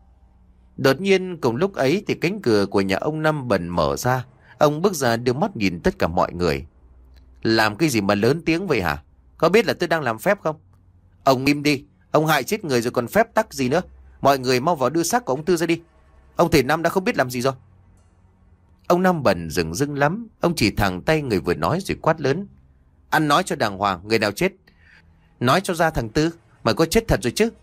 Đột nhiên cùng lúc ấy thì cánh cửa của nhà ông Năm bần mở ra. Ông bước ra đưa mắt nhìn tất cả mọi người. Làm cái gì mà lớn tiếng vậy hả? Có biết là tôi đang làm phép không? Ông im đi. Ông hại chết người rồi còn phép tắc gì nữa. Mọi người mau vào đưa xác của ông Tư ra đi. Ông thầy Năm đã không biết làm gì rồi. Ông Năm bần dừng dưng lắm. Ông chỉ thẳng tay người vừa nói rồi quát lớn: ăn nói cho đàng hoàng, người nào chết nói cho ra thằng Tư. Mày có chết thật rồi chứ?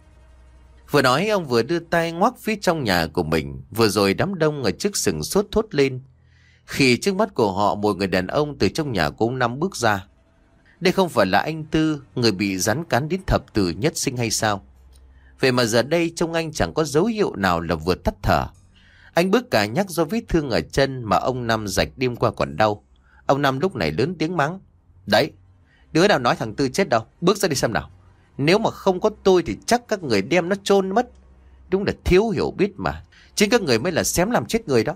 Vừa nói ông vừa đưa tay ngoắc phía trong nhà của mình. Vừa rồi đám đông ở trước sừng sốt thốt lên khi trước mắt của họ một người đàn ông từ trong nhà của ông Năm bước ra. Đây không phải là anh Tư, người bị rắn cắn đến thập tử nhất sinh hay sao? Vậy mà giờ đây trông anh chẳng có dấu hiệu nào là vừa tắt thở. Anh bước cả nhắc do vết thương ở chân mà ông Năm rạch đêm qua còn đau. Ông Năm lúc này lớn tiếng mắng: đấy, đứa nào nói thằng Tư chết đâu, bước ra đi xem nào. Nếu mà không có tôi thì chắc các người đem nó chôn mất. Đúng là thiếu hiểu biết mà. Chính các người mới là xém làm chết người đó.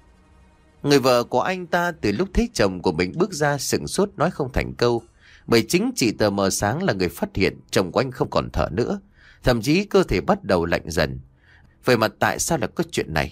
Người vợ của anh ta từ lúc thấy chồng của mình bước ra sững sốt nói không thành câu. Bởi chính chị tờ mờ sáng là người phát hiện chồng của anh không còn thở nữa. Thậm chí cơ thể bắt đầu lạnh dần. Vậy mà tại sao lại có chuyện này?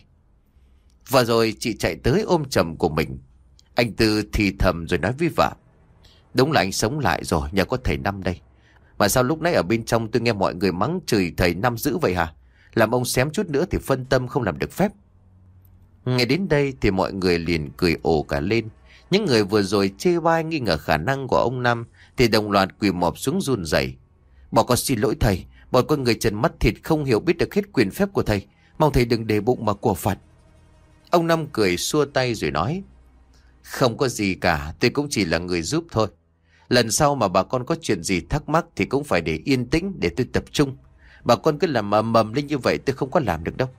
Và rồi chị chạy tới ôm chồng của mình. Anh Tư thì thầm rồi nói với vợ: đúng là anh sống lại rồi, nhờ có thầy Năm đây. Mà sao lúc nãy ở bên trong tôi nghe mọi người mắng chửi thầy Năm dữ vậy hả? Làm ông xém chút nữa thì phân tâm không làm được phép. Nghe đến đây thì mọi người liền cười ồ cả lên. Những người vừa rồi chê bai nghi ngờ khả năng của ông Năm thì đồng loạt quỳ mọp xuống run rẩy. Bọn con xin lỗi thầy, bọn con người trần mắt thịt không hiểu biết được hết quyền phép của thầy. Mong thầy đừng để bụng mà của phạt. Ông Năm cười xua tay rồi nói: không có gì cả, tôi cũng chỉ là người giúp thôi. Lần sau mà bà con có chuyện gì thắc mắc thì cũng phải để yên tĩnh để tôi tập trung. Bà con cứ làm ầm ầm lên như vậy tôi không có làm được đâu.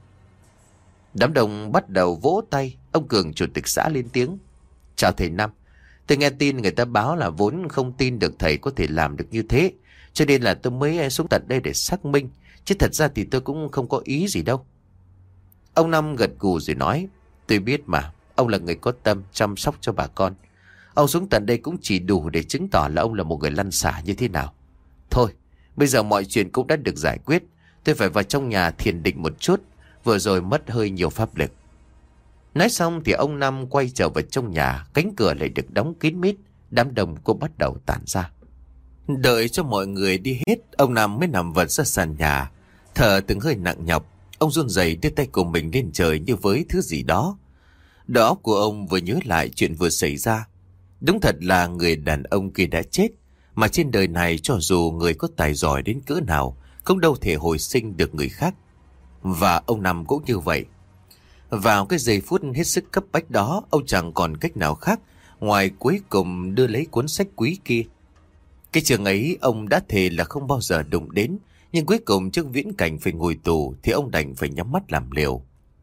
Đám đông bắt đầu vỗ tay. Ông Cường, chủ tịch xã, lên tiếng: chào thầy Năm. Tôi nghe tin người ta báo là vốn không tin được thầy có thể làm được như thế, cho nên là tôi mới xuống tận đây để xác minh. Chứ thật ra thì tôi cũng không có ý gì đâu. Ông Năm gật gù rồi nói: tôi biết mà, ông là người có tâm chăm sóc cho bà con. Ông xuống tận đây cũng chỉ đủ để chứng tỏ là ông là một người lăn xả như thế nào. Thôi, bây giờ mọi chuyện cũng đã được giải quyết. Tôi phải vào trong nhà thiền định một chút. Vừa rồi mất hơi nhiều pháp lực. Nói xong thì ông Năm quay trở vào trong nhà. Cánh cửa lại được đóng kín mít. Đám đông cũng bắt đầu tản ra. Đợi cho mọi người đi hết, ông Năm mới nằm vật ra sàn nhà, thở từng hơi nặng nhọc. Ông run rẩy đưa tay của mình lên trời như với thứ gì đó. Đầu óc của ông vừa nhớ lại chuyện vừa xảy ra. Đúng thật là người đàn ông kia đã chết. Mà trên đời này cho dù người có tài giỏi đến cỡ nào cũng đâu thể hồi sinh được người khác. Và ông Năm cũng như vậy. Vào cái giây phút hết sức cấp bách đó, ông chẳng còn cách nào khác ngoài cuối cùng đưa lấy cuốn sách quý kia. Cái trường ấy ông đã thề là không bao giờ đụng đến. Nhưng cuối cùng trước viễn cảnh phải ngồi tù thì ông đành phải nhắm mắt làm liều.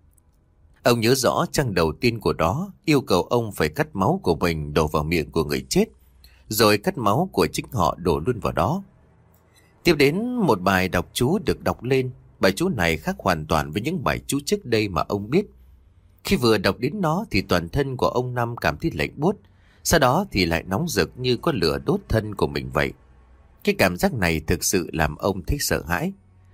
Ông nhớ rõ trang đầu tiên của đó yêu cầu ông phải cắt máu của mình đổ vào miệng của người chết, rồi cắt máu của chính họ đổ luôn vào đó. Tiếp đến một bài đọc chú được đọc lên. Bài chú này khác hoàn toàn với những bài chú trước đây mà ông biết. Khi vừa đọc đến nó thì toàn thân của ông Năm cảm thấy lạnh buốt. Sau đó thì lại nóng rực như có lửa đốt thân của mình vậy. Cái cảm giác này thực sự làm ông thấy sợ hãi.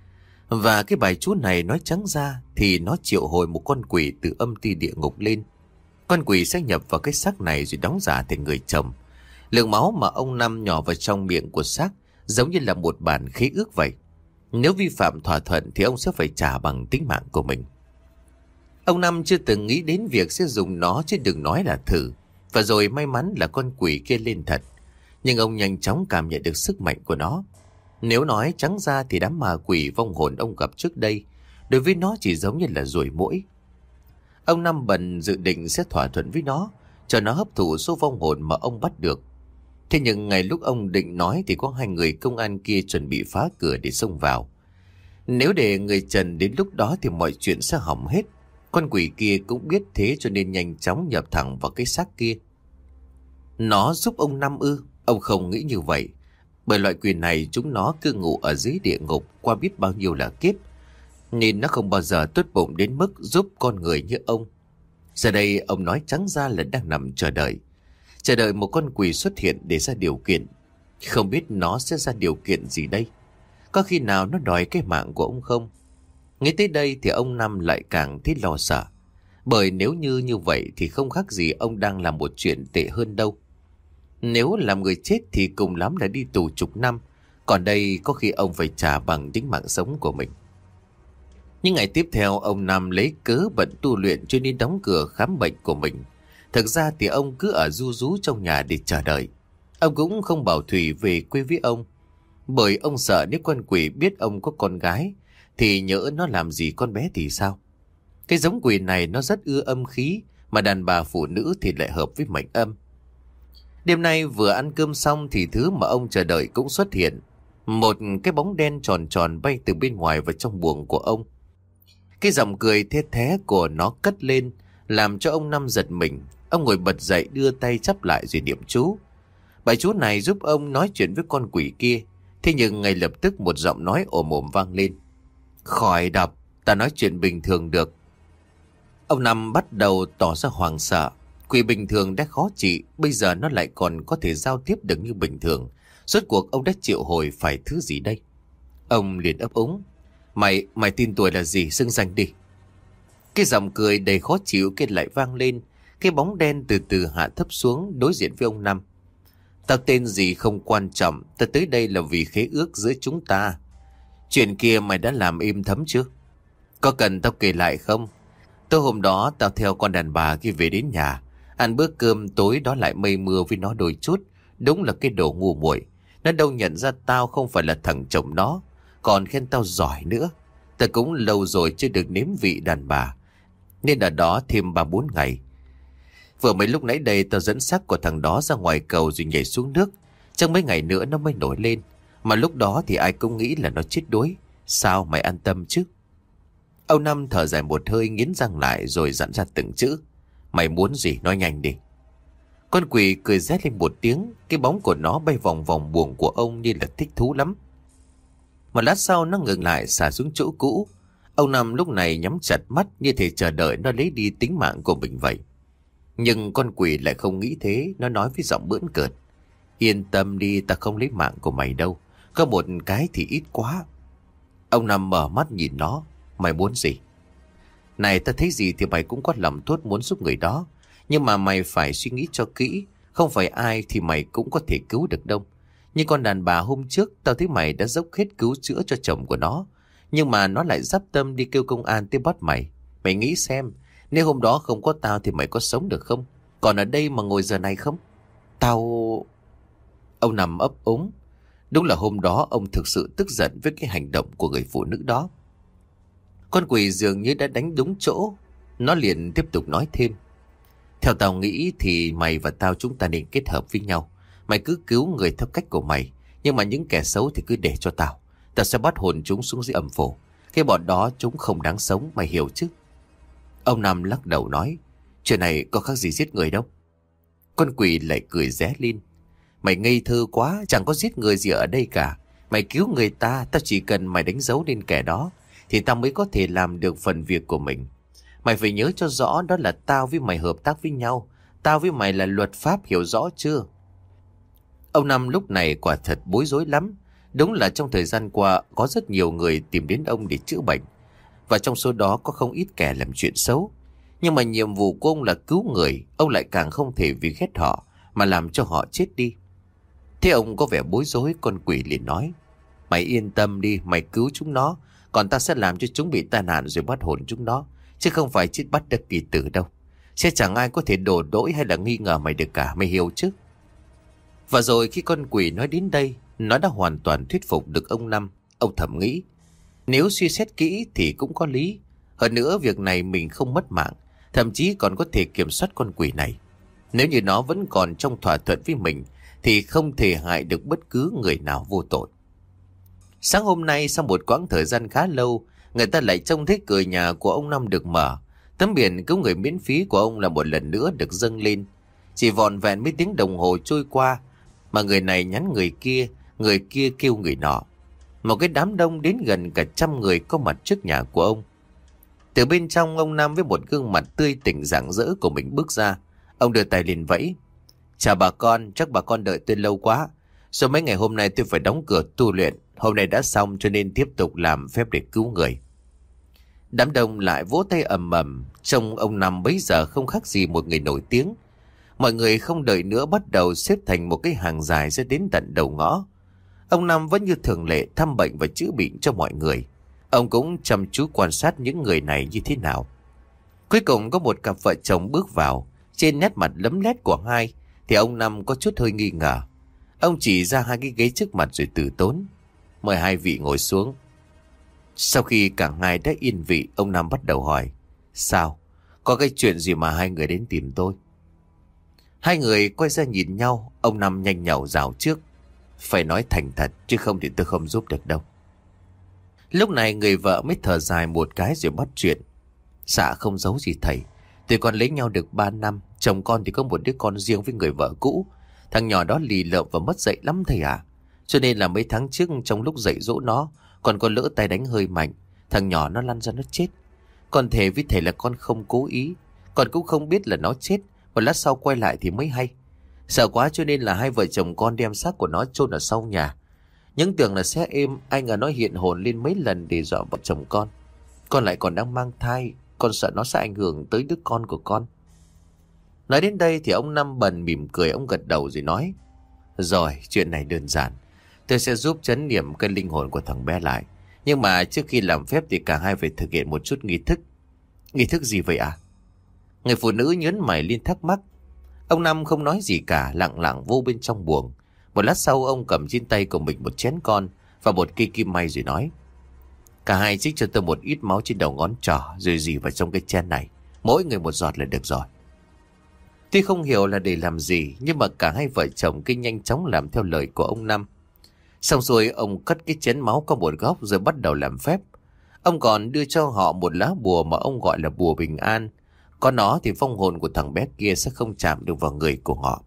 Và cái bài chú này nói trắng ra thì nó triệu hồi một con quỷ từ âm ti địa ngục lên. Con quỷ sẽ nhập vào cái xác này rồi đóng giả thành người chồng. Lượng máu mà ông Năm nhỏ vào trong miệng của xác giống như là một bản khế ước vậy. Nếu vi phạm thỏa thuận thì ông sẽ phải trả bằng tính mạng của mình. Ông Năm chưa từng nghĩ đến việc sẽ dùng nó, chứ đừng nói là thử. Và rồi may mắn là con quỷ kia lên thật. Nhưng ông nhanh chóng cảm nhận được sức mạnh của nó. Nếu nói trắng ra thì đám ma quỷ vong hồn ông gặp trước đây, đối với nó chỉ giống như là ruồi muỗi. Ông Năm bần dự định sẽ thỏa thuận với nó, cho nó hấp thụ số vong hồn mà ông bắt được. Thế nhưng ngay lúc ông định nói thì có hai người công an kia chuẩn bị phá cửa để xông vào. Nếu để người Trần đến lúc đó thì mọi chuyện sẽ hỏng hết. Con quỷ kia cũng biết thế cho nên nhanh chóng nhập thẳng vào cái xác kia. Nó giúp ông Năm ư? Ông không nghĩ như vậy. Bởi loại quỷ này chúng nó cư ngụ ở dưới địa ngục qua biết bao nhiêu là kiếp, nên nó không bao giờ tốt bụng đến mức giúp con người như ông. Giờ đây ông nói trắng ra là đang nằm chờ đợi. Chờ đợi một con quỷ xuất hiện để ra điều kiện. Không biết nó sẽ ra điều kiện gì đây? Có khi nào nó đòi cái mạng của ông không? Nghĩ tới đây thì ông Năm lại càng thấy lo sợ. Bởi nếu như vậy thì không khác gì ông đang làm một chuyện tệ hơn đâu. Nếu làm người chết thì cùng lắm là đi tù chục năm. Còn đây có khi ông phải trả bằng tính mạng sống của mình. Những ngày tiếp theo ông Năm lấy cớ bận tu luyện cho nên đóng cửa khám bệnh của mình. Thực ra thì ông cứ ở ru rú trong nhà để chờ đợi. Ông cũng không bảo Thủy về quê với ông. Bởi ông sợ nếu con quỷ biết ông có con gái thì nhỡ nó làm gì con bé thì sao? Cái giống quỷ này nó rất ưa âm khí, mà đàn bà phụ nữ thì lại hợp với mệnh âm. Đêm nay vừa ăn cơm xong thì thứ mà ông chờ đợi cũng xuất hiện. Một cái bóng đen tròn tròn bay từ bên ngoài vào trong buồng của ông. Cái giọng cười thét thé của nó cất lên làm cho ông Năm giật mình. Ông ngồi bật dậy đưa tay chắp lại rồi niệm chú. Bài chú này giúp ông nói chuyện với con quỷ kia. Thế nhưng ngay lập tức một giọng nói ồm ồm vang lên. Khỏi đọc, ta nói chuyện bình thường được. Ông Năm bắt đầu tỏ ra hoảng sợ. Quỷ bình thường đã khó trị, bây giờ nó lại còn có thể giao tiếp được như bình thường. Rốt cuộc ông đã triệu hồi phải thứ gì đây? Ông liền ấp úng. Mày tin tuổi là gì, xưng danh đi. Cái giọng cười đầy khó chịu kia lại vang lên. Cái bóng đen từ từ hạ thấp xuống đối diện với ông Năm. Tao tên gì không quan trọng, tao tới đây là vì khế ước giữa chúng ta. Chuyện kia mày đã làm im thấm chưa? Có cần tao kể lại không? Tối hôm đó tao theo con đàn bà kia về đến nhà, ăn bữa cơm tối đó lại mây mưa với nó đôi chút. Đúng là cái đồ ngu muội. Nó đâu nhận ra tao không phải là thằng chồng nó, còn khen tao giỏi nữa. Tao cũng lâu rồi chưa được nếm vị đàn bà, nên ở đó thêm 3-4 ngày. Vừa mấy lúc nãy đây tao dẫn xác của thằng đó ra ngoài cầu rồi nhảy xuống nước. Trong mấy ngày nữa nó mới nổi lên. Mà lúc đó thì ai cũng nghĩ là nó chết đuối. Sao mày an tâm chứ? Ông Năm thở dài một hơi, nghiến răng lại rồi dặn ra từng chữ. Mày muốn gì nói nhanh đi. Con quỷ cười rét lên một tiếng. Cái bóng của nó bay vòng vòng buồng của ông như là thích thú lắm. Một lát sau nó ngừng lại xả xuống chỗ cũ. Ông Năm lúc này nhắm chặt mắt như thể chờ đợi nó lấy đi tính mạng của mình vậy. Nhưng con quỷ lại không nghĩ thế. Nó nói với giọng bỡn cợt. Yên tâm đi, ta không lấy mạng của mày đâu. Có một cái thì ít quá. Ông Năm mở mắt nhìn nó. Mày muốn gì? Này, ta thấy gì thì mày cũng có lòng tốt muốn giúp người đó. Nhưng mà mày phải suy nghĩ cho kỹ. Không phải ai thì mày cũng có thể cứu được đâu. Nhưng con đàn bà hôm trước tao thấy mày đã dốc hết cứu chữa cho chồng của nó. Nhưng mà nó lại dắp tâm đi kêu công an tới bắt mày. Mày nghĩ xem, nếu hôm đó không có tao thì mày có sống được không? Còn ở đây mà ngồi giờ này không? Tao... Ông nằm ấp úng. Đúng là hôm đó ông thực sự tức giận với cái hành động của người phụ nữ đó. Con quỷ dường như đã đánh đúng chỗ. Nó liền tiếp tục nói thêm. Theo tao nghĩ thì mày và tao chúng ta nên kết hợp với nhau. Mày cứ cứu người theo cách của mày. Nhưng mà những kẻ xấu thì cứ để cho tao. Tao sẽ bắt hồn chúng xuống dưới âm phủ. Cái bọn đó chúng không đáng sống, mày hiểu chứ? Ông Năm lắc đầu nói. Chuyện này có khác gì giết người đâu. Con quỷ lại cười ré lên. Mày ngây thơ quá, chẳng có giết người gì ở đây cả. Mày cứu người ta, tao chỉ cần mày đánh dấu lên kẻ đó thì tao mới có thể làm được phần việc của mình. Mày phải nhớ cho rõ đó là tao với mày hợp tác với nhau. Tao với mày là luật pháp, hiểu rõ chưa? Ông Năm lúc này quả thật bối rối lắm. Đúng là trong thời gian qua có rất nhiều người tìm đến ông để chữa bệnh. Và trong số đó có không ít kẻ làm chuyện xấu. Nhưng mà nhiệm vụ của ông là cứu người. Ông lại càng không thể vì ghét họ mà làm cho họ chết đi. Thế ông có vẻ bối rối. Con quỷ liền nói. Mày yên tâm đi, mày cứu chúng nó, còn ta sẽ làm cho chúng bị tai nạn rồi bắt hồn chúng nó, chứ không phải chết bắt được kỳ tử đâu. Sẽ chẳng ai có thể đổ lỗi hay là nghi ngờ mày được cả, mày hiểu chứ? Và rồi khi con quỷ nói đến đây, nó đã hoàn toàn thuyết phục được ông Năm. Ông thầm nghĩ, nếu suy xét kỹ thì cũng có lý. Hơn nữa việc này mình không mất mạng, thậm chí còn có thể kiểm soát con quỷ này. Nếu như nó vẫn còn trong thỏa thuận với mình thì không thể hại được bất cứ người nào vô tội. Sáng hôm nay, sau một quãng thời gian khá lâu, người ta lại trông thấy cửa nhà của ông Năm được mở. Tấm biển cứu người miễn phí của ông là một lần nữa được dâng lên. Chỉ vòn vẹn mấy tiếng đồng hồ trôi qua mà người này nhắn người kia kêu người nọ. Một cái đám đông đến gần cả 100 người có mặt trước nhà của ông. Từ bên trong, ông Năm với một gương mặt tươi tỉnh rạng rỡ của mình bước ra. Ông đưa tay lên vẫy. Chào bà con, chắc bà con đợi tôi lâu quá. Sau mấy ngày hôm nay tôi phải đóng cửa tu luyện. Hôm nay đã xong cho nên tiếp tục làm phép để cứu người. Đám đông lại vỗ tay ầm ầm. Trông ông Năm bấy giờ không khác gì một người nổi tiếng. Mọi người không đợi nữa bắt đầu xếp thành một cái hàng dài ra đến tận đầu ngõ. Ông Năm vẫn như thường lệ thăm bệnh và chữa bệnh cho mọi người. Ông cũng chăm chú quan sát những người này như thế nào. Cuối cùng có một cặp vợ chồng bước vào. Trên nét mặt lấm lét của hai thì ông Năm có chút hơi nghi ngờ. Ông chỉ ra hai cái ghế trước mặt rồi từ tốn. Mời hai vị ngồi xuống. Sau khi cả hai đã yên vị, ông Năm bắt đầu hỏi. Sao? Có cái chuyện gì mà hai người đến tìm tôi? Hai người quay ra nhìn nhau. Ông Năm nhanh nhảu rào trước. Phải nói thành thật, chứ không thì tôi không giúp được đâu. Lúc này người vợ mới thở dài một cái rồi bắt chuyện. Dạ không giấu gì thầy. Tụi con lấy nhau được 3 năm. Chồng con thì có một đứa con riêng với người vợ cũ. Thằng nhỏ đó lì lợm và mất dạy lắm thầy ạ. Cho nên là mấy tháng trước trong lúc dạy dỗ nó, còn có lỡ tay đánh hơi mạnh. Thằng nhỏ nó lăn ra nó chết. Con thề với thầy là con không cố ý. Con cũng không biết là nó chết. Một lát sau quay lại thì mới hay. Sợ quá cho nên là hai vợ chồng con đem xác của nó chôn ở sau nhà. Những tưởng là sẽ êm, ai ngờ nó hiện hồn lên mấy lần để dọa vợ chồng con. Con lại còn đang mang thai. Con sợ nó sẽ ảnh hưởng tới đứa con của con. Nói đến đây thì ông Năm bần mỉm cười, ông gật đầu rồi nói. Rồi, chuyện này đơn giản. Tôi sẽ giúp trấn niệm cái linh hồn của thằng bé lại. Nhưng mà trước khi làm phép thì cả hai phải thực hiện một chút nghi thức. Nghi thức gì vậy ạ? Người phụ nữ nhớn mày lên thắc mắc. Ông Năm không nói gì cả, lặng lặng vô bên trong buồng. Một lát sau ông cầm trên tay của mình một chén con và một cây kim may rồi nói. Cả hai trích cho tôi một ít máu trên đầu ngón trỏ rồi dì vào trong cái chén này. Mỗi người một giọt là được rồi. Tuy không hiểu là để làm gì, nhưng mà cả hai vợ chồng cứ nhanh chóng làm theo lời của ông Năm. Xong rồi ông cất cái chén máu qua một góc rồi bắt đầu làm phép. Ông còn đưa cho họ một lá bùa mà ông gọi là bùa bình an. Có nó thì vong hồn của thằng bé kia sẽ không chạm được vào người của họ.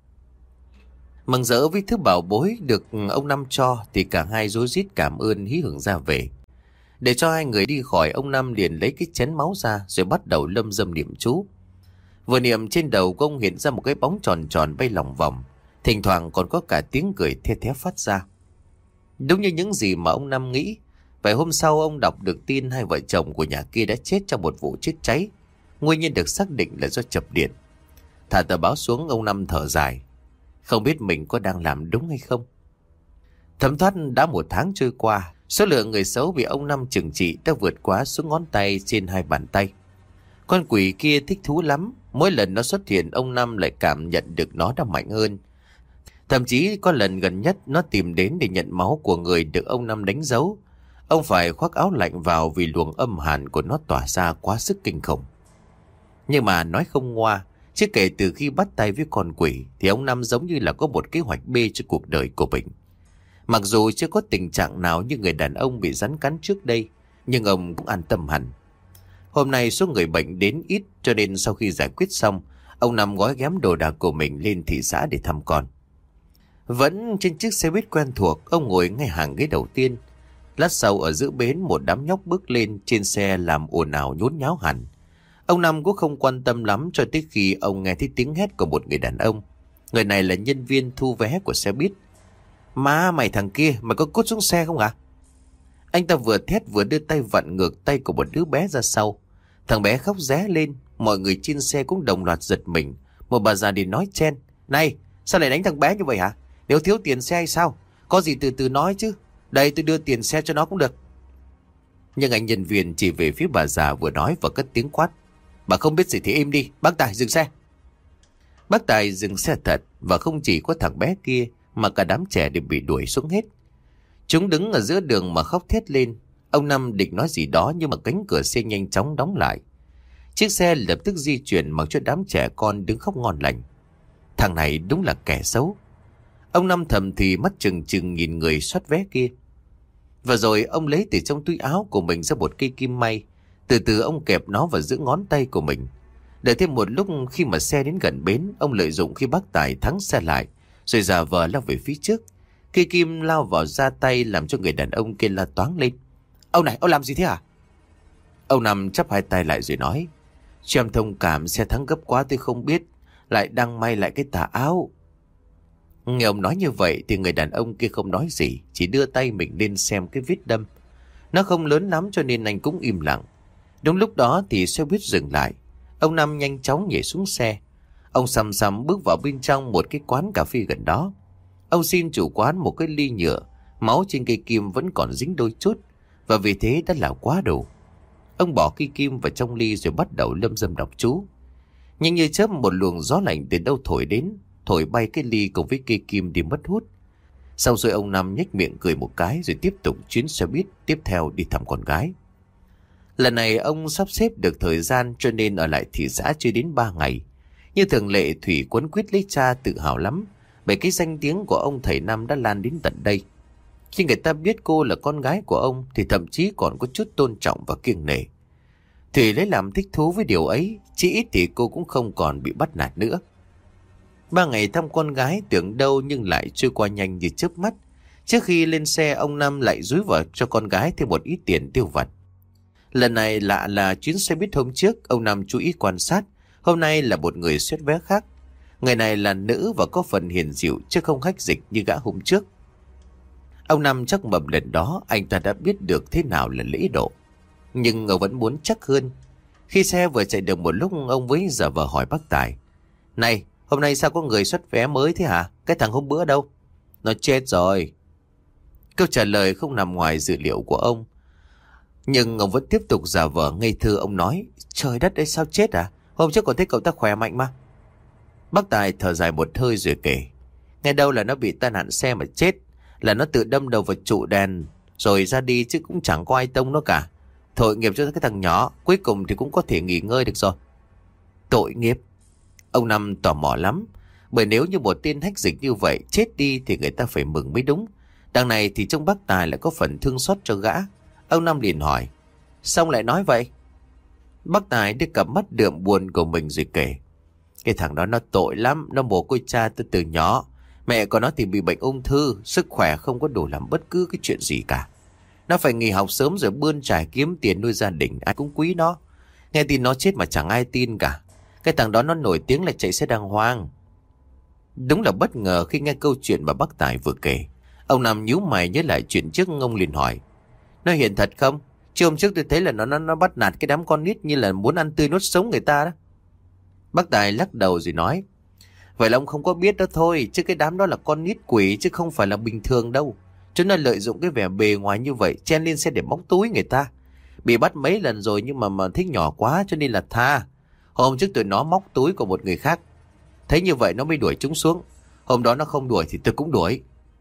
Mừng rỡ với thứ bảo bối được ông Năm cho thì cả hai rối rít cảm ơn hí hửng ra về. Để cho hai người đi khỏi, ông Năm liền lấy cái chén máu ra rồi bắt đầu lâm dâm niệm chú. Vừa niệm trên đầu của ông hiện ra một cái bóng tròn tròn bay lòng vòng. Thỉnh thoảng còn có cả tiếng cười the thé phát ra. Đúng như những gì mà ông Năm nghĩ. Vài hôm sau ông đọc được tin hai vợ chồng của nhà kia đã chết trong một vụ chết cháy. Nguyên nhân được xác định là do chập điện. Thả tờ báo xuống, ông Năm thở dài. Không biết mình có đang làm đúng hay không. Thấm thoát đã 1 tháng trôi qua. Số lượng người xấu bị ông Năm trừng trị đã vượt quá số ngón tay trên 2 bàn tay. Con quỷ kia thích thú lắm. Mỗi lần nó xuất hiện, ông Năm lại cảm nhận được nó đã mạnh hơn. Thậm chí có lần gần nhất nó tìm đến để nhận máu của người được ông Năm đánh dấu. Ông phải khoác áo lạnh vào vì luồng âm hàn của nó tỏa ra quá sức kinh khủng. Nhưng mà nói không ngoa, chứ kể từ khi bắt tay với con quỷ thì ông Năm giống như là có một kế hoạch B cho cuộc đời của mình. Mặc dù chưa có tình trạng nào như người đàn ông bị rắn cắn trước đây, nhưng ông cũng an tâm hẳn. Hôm nay số người bệnh đến ít cho nên sau khi giải quyết xong, ông Năm gói ghém đồ đạc của mình lên thị xã để thăm con. Vẫn trên chiếc xe buýt quen thuộc, ông ngồi ngay hàng ghế đầu tiên. Lát sau ở giữa bến một đám nhóc bước lên trên xe làm ồn ào nhốn nháo hẳn. Ông Năm cũng không quan tâm lắm cho tới khi ông nghe thấy tiếng hét của một người đàn ông. Người này là nhân viên thu vé của xe buýt. Má mày thằng kia, mày có cút xuống xe không ạ? Anh ta vừa thét vừa đưa tay vặn ngược tay của một đứa bé ra sau. Thằng bé khóc ré lên, mọi người trên xe cũng đồng loạt giật mình. Một bà già đi nói chen. Này, sao lại đánh thằng bé như vậy hả? Nếu thiếu tiền xe hay sao? Có gì từ từ nói chứ. Đây tôi đưa tiền xe cho nó cũng được. Nhưng anh nhân viên chỉ về phía bà già vừa nói và cất tiếng quát. Bà không biết gì thì im đi, bác Tài dừng xe. Bác Tài dừng xe thật, và không chỉ có thằng bé kia mà cả đám trẻ đều bị đuổi xuống hết. Chúng đứng ở giữa đường mà khóc thét lên. Ông Năm định nói gì đó nhưng mà cánh cửa xe nhanh chóng đóng lại. Chiếc xe lập tức di chuyển mặc cho đám trẻ con đứng khóc ngon lành. Thằng này đúng là kẻ xấu. Ông Năm thầm thì mắt trừng trừng nhìn người soát vé kia. Và rồi ông lấy từ trong túi áo của mình ra một cây kim may. Từ từ ông kẹp nó vào giữa ngón tay của mình. Đợi thêm một lúc, khi mà xe đến gần bến, ông lợi dụng khi bác Tài thắng xe lại, rồi giả vờ lao về phía trước. Cây kim lao vào da tay làm cho người đàn ông kia la toáng lên. Ông này, ông làm gì thế hả? Ông Năm chắp hai tay lại rồi nói. Cho em thông cảm, xe thắng gấp quá tôi không biết. Lại đang may lại cái tà áo. Nghe ông nói như vậy thì người đàn ông kia không nói gì, chỉ đưa tay mình lên xem cái vết đâm. Nó không lớn lắm cho nên anh cũng im lặng. Đúng lúc đó thì xe buýt dừng lại. Ông Năm nhanh chóng nhảy xuống xe. Ông xăm xăm bước vào bên trong một cái quán cà phê gần đó. Ông xin chủ quán một cái ly nhựa. Máu trên cây kim vẫn còn dính đôi chút, và vì thế đã là quá đủ. Ông bỏ cây kim vào trong ly rồi bắt đầu lâm dâm đọc chú. Nhưng như chớp một luồng gió lạnh từ đâu thổi đến, thổi bay cái ly cùng với cây kim đi mất hút. Xong rồi ông Năm nhếch miệng cười một cái rồi tiếp tục chuyến xe buýt tiếp theo đi thăm con gái. Lần này ông sắp xếp được thời gian cho nên ở lại thị xã chưa đến 3 ngày. Như thường lệ, Thủy quấn quýt lấy cha tự hào lắm, bởi cái danh tiếng của ông thầy Năm đã lan đến tận đây. Khi người ta biết cô là con gái của ông thì thậm chí còn có chút tôn trọng và kiêng nể. Thủy lấy làm thích thú với điều ấy, chỉ ít thì cô cũng không còn bị bắt nạt nữa. 3 ngày thăm con gái tưởng đâu nhưng lại trôi qua nhanh như chớp mắt. Trước khi lên xe, ông Năm lại dúi vào cho con gái thêm một ít tiền tiêu vặt. Lần này lạ là chuyến xe buýt hôm trước, ông Năm chú ý quan sát. Hôm nay là một người xét vé khác. Người này là nữ và có phần hiền dịu chứ không hách dịch như gã hôm trước. Ông Năm chắc mầm lần đó anh ta đã biết được thế nào là lễ độ. Nhưng ông vẫn muốn chắc hơn. Khi xe vừa chạy được một lúc, ông mới giả vờ hỏi bác Tài. Này, hôm nay sao có người xuất vé mới thế hả? Cái thằng hôm bữa đâu? Nó chết rồi. Câu trả lời không nằm ngoài dự liệu của ông. Nhưng ông vẫn tiếp tục giả vờ ngây thơ. Ông nói, trời đất ơi, sao chết à? Hôm trước còn thấy cậu ta khỏe mạnh mà. Bác Tài thở dài một hơi rồi kể. Nghe đâu là nó bị tai nạn xe mà chết. Là nó tự đâm đầu vào trụ đèn rồi ra đi, chứ cũng chẳng có ai tông nó cả. Tội nghiệp cho cái thằng nhỏ, cuối cùng thì cũng có thể nghỉ ngơi được rồi. Tội nghiệp? Ông Năm tò mò lắm. Bởi nếu như một tên hách dịch như vậy chết đi thì người ta phải mừng mới đúng. Đằng này thì trong bác Tài lại có phần thương xót cho gã. Ông Năm liền hỏi, sao lại nói vậy? Bác Tài đưa cặp mắt đượm buồn của mình rồi kể. Cái thằng đó nó tội lắm. Nó mồ côi cha từ nhỏ. Mẹ của nó thì bị bệnh ung thư, sức khỏe không có đủ làm bất cứ cái chuyện gì cả. Nó phải nghỉ học sớm rồi bươn trải kiếm tiền nuôi gia đình. Ai cũng quý nó. Nghe tin nó chết mà chẳng ai tin cả. Cái thằng đó nó nổi tiếng là chạy xe đàng hoàng. Đúng là bất ngờ khi nghe câu chuyện mà bác Tài vừa kể. Ông Năm nhíu mày nhớ lại chuyện trước. Ông liền hỏi, nó hiện thật không? Chứ hôm trước tôi thấy là nó bắt nạt cái đám con nít như là muốn ăn tươi nuốt sống người ta đó. Bác Tài lắc đầu rồi nói, vậy là ông không có biết đó thôi. Chứ cái đám đó là con nít quỷ chứ không phải là bình thường đâu. Chúng nó lợi dụng cái vẻ bề ngoài như vậy chen lên xe để móc túi người ta. Bị bắt mấy lần rồi nhưng mà thích nhỏ quá cho nên là tha. Hôm trước tụi nó móc túi của một người khác. Thấy như vậy nó mới đuổi chúng xuống. Hôm đó nó không đuổi thì tôi cũng đuổi.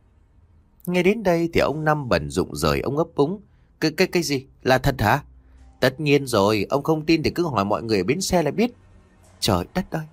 Nghe đến đây thì ông Năm bận rụng rời. Ông ấp úng, Cái gì? Là thật hả? Tất nhiên rồi. Ông không tin thì cứ hỏi mọi người ở bến xe là biết. Trời đất ơi.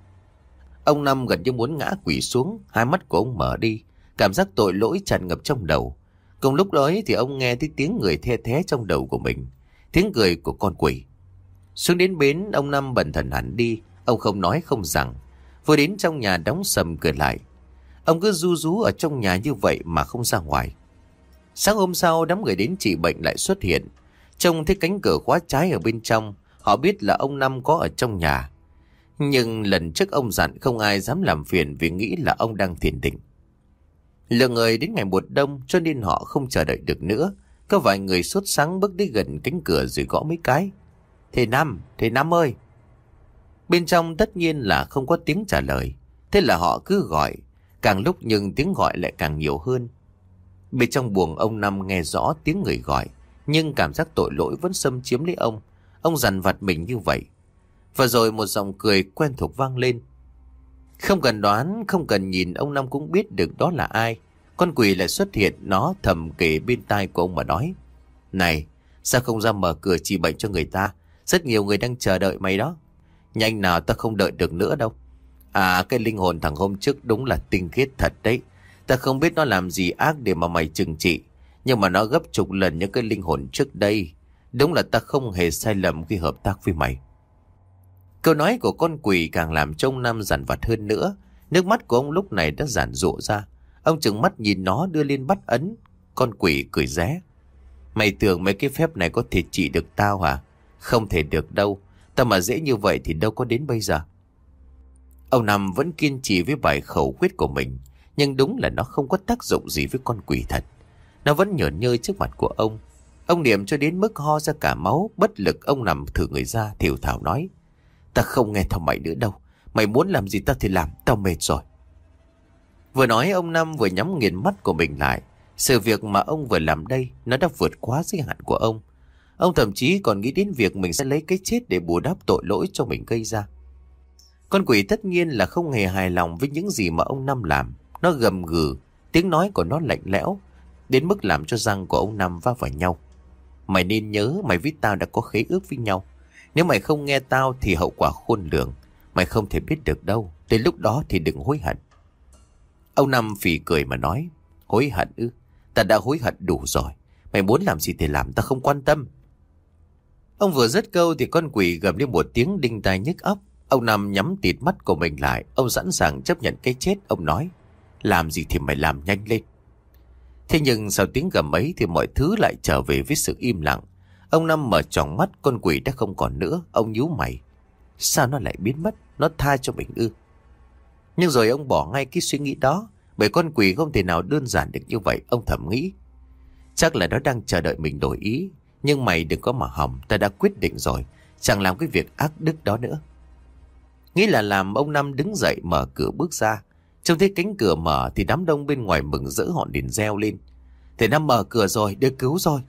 Ông Năm gần như muốn ngã quỵ xuống. Hai mắt của ông mở đi. Cảm giác tội lỗi tràn ngập trong đầu. Cùng lúc đó thì ông nghe thấy tiếng người the thé trong đầu của mình. Tiếng cười của con quỷ. Xuống đến bến, ông Năm bần thần hẳn đi. Ông không nói không rằng. Vừa đến trong nhà đóng sầm cửa lại. Ông cứ ru rú ở trong nhà như vậy mà không ra ngoài. Sáng hôm sau, đám người đến trị bệnh lại xuất hiện. Trông thấy cánh cửa khóa trái ở bên trong. Họ biết là ông Năm có ở trong nhà. Nhưng lần trước ông dặn không ai dám làm phiền vì nghĩ là ông đang thiền định. Lượng người đến ngày một đông cho nên họ không chờ đợi được nữa. Có vài người sốt sắng bước đến gần cánh cửa rồi gõ mấy cái. Thầy Năm ơi! Bên trong tất nhiên là không có tiếng trả lời. Thế là họ cứ gọi. Càng lúc nhưng tiếng gọi lại càng nhiều hơn. Bên trong buồng ông Năm nghe rõ tiếng người gọi, nhưng cảm giác tội lỗi vẫn xâm chiếm lấy ông. Ông dằn vặt mình như vậy. Và rồi một giọng cười quen thuộc vang lên. Không cần đoán, không cần nhìn, ông Năm cũng biết được đó là ai. Con quỷ lại xuất hiện, nó thầm kể bên tai của ông mà nói: Này, sao không ra mở cửa trị bệnh cho người ta? Rất nhiều người đang chờ đợi mày đó. Nhanh nào, ta không đợi được nữa đâu. À, cái linh hồn thằng hôm trước đúng là tinh khiết thật đấy. Ta không biết nó làm gì ác để mà mày trừng trị, nhưng mà nó gấp chục lần những cái linh hồn trước đây. Đúng là ta không hề sai lầm khi hợp tác với mày. Câu nói của con quỷ càng làm cho ông Năm dằn vặt hơn nữa. Nước mắt của ông lúc này đã giản rụa ra. Ông trừng mắt nhìn nó đưa lên bắt ấn. Con quỷ cười ré: Mày tưởng mấy cái phép này có thể trị được tao hả? Không thể được đâu. Tao mà dễ như vậy thì đâu có đến bây giờ. Ông Năm vẫn kiên trì với bài khẩu quyết của mình. Nhưng đúng là nó không có tác dụng gì với con quỷ thật. Nó vẫn nhởn nhơ trước mặt của ông. Ông niệm cho đến mức ho ra cả máu. Bất lực ông nằm thử người ra, thều thào nói: Ta không nghe theo mày nữa đâu. Mày muốn làm gì tao thì làm, tao mệt rồi. Vừa nói ông Năm vừa nhắm nghiền mắt của mình lại. Sự việc mà ông vừa làm đây, nó đã vượt quá giới hạn của ông. Ông thậm chí còn nghĩ đến việc mình sẽ lấy cái chết để bù đắp tội lỗi cho mình gây ra. Con quỷ tất nhiên là không hề hài lòng với những gì mà ông Năm làm. Nó gầm gừ, tiếng nói của nó lạnh lẽo, đến mức làm cho răng của ông Năm va vào nhau. Mày nên nhớ, mày với tao đã có khế ước với nhau. Nếu mày không nghe tao thì hậu quả khôn lường. Mày không thể biết được đâu. Đến lúc đó thì đừng hối hận. Ông Năm phì cười mà nói: Hối hận ư? Ta đã hối hận đủ rồi. Mày muốn làm gì thì làm, ta không quan tâm. Ông vừa dứt câu thì con quỷ gầm lên một tiếng đinh tai nhức óc. Ông Năm nhắm tịt mắt của mình lại. Ông sẵn sàng chấp nhận cái chết. Ông nói: Làm gì thì mày làm nhanh lên. Thế nhưng sau tiếng gầm ấy thì mọi thứ lại trở về với sự im lặng. Ông Năm mở tròn mắt, con quỷ đã không còn nữa. Ông nhíu mày: Sao nó lại biến mất? Nó tha cho mình ư? Nhưng rồi ông bỏ ngay cái suy nghĩ đó, bởi con quỷ không thể nào đơn giản được như vậy. Ông thầm nghĩ: Chắc là nó đang chờ đợi mình đổi ý. Nhưng mày đừng có mà hòng, ta đã quyết định rồi, chẳng làm cái việc ác đức đó nữa. Nghĩ là làm, ông Năm đứng dậy mở cửa bước ra. Trông thấy cánh cửa mở thì đám đông bên ngoài mừng rỡ họn đèn reo lên: Thầy Năm mở cửa rồi, được cứu rồi.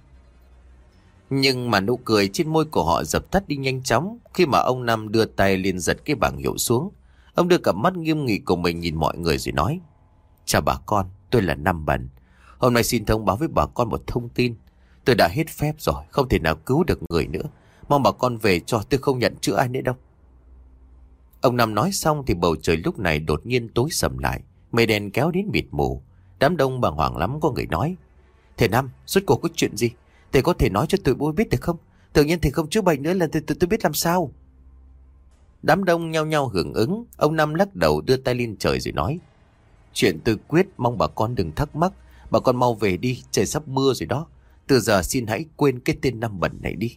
Nhưng mà nụ cười trên môi của họ dập tắt đi nhanh chóng khi mà ông Năm đưa tay lên giật cái bảng hiệu xuống. Ông đưa cặp mắt nghiêm nghị của mình nhìn mọi người rồi nói: Chào bà con, tôi là Năm Bần. Hôm nay xin thông báo với bà con một thông tin. Tôi đã hết phép rồi, không thể nào cứu được người nữa. Mong bà con về cho, tôi không nhận chữa ai nữa đâu. Ông Năm nói xong thì bầu trời lúc này đột nhiên tối sầm lại. Mây đen kéo đến mịt mù. Đám đông bàng hoàng lắm. Có người nói: Thầy Năm, rốt cuộc có chuyện gì? Thầy có thể nói cho tụi tôi biết được không? Tự nhiên thầy không chữa bệnh nữa là tôi biết làm sao. Đám đông nhao nhao hưởng ứng. Ông Năm lắc đầu đưa tay lên trời rồi nói: Chuyện tôi quyết, mong bà con đừng thắc mắc. Bà con mau về đi, trời sắp mưa rồi đó. Từ giờ xin hãy quên cái tên Năm Bẩn này đi.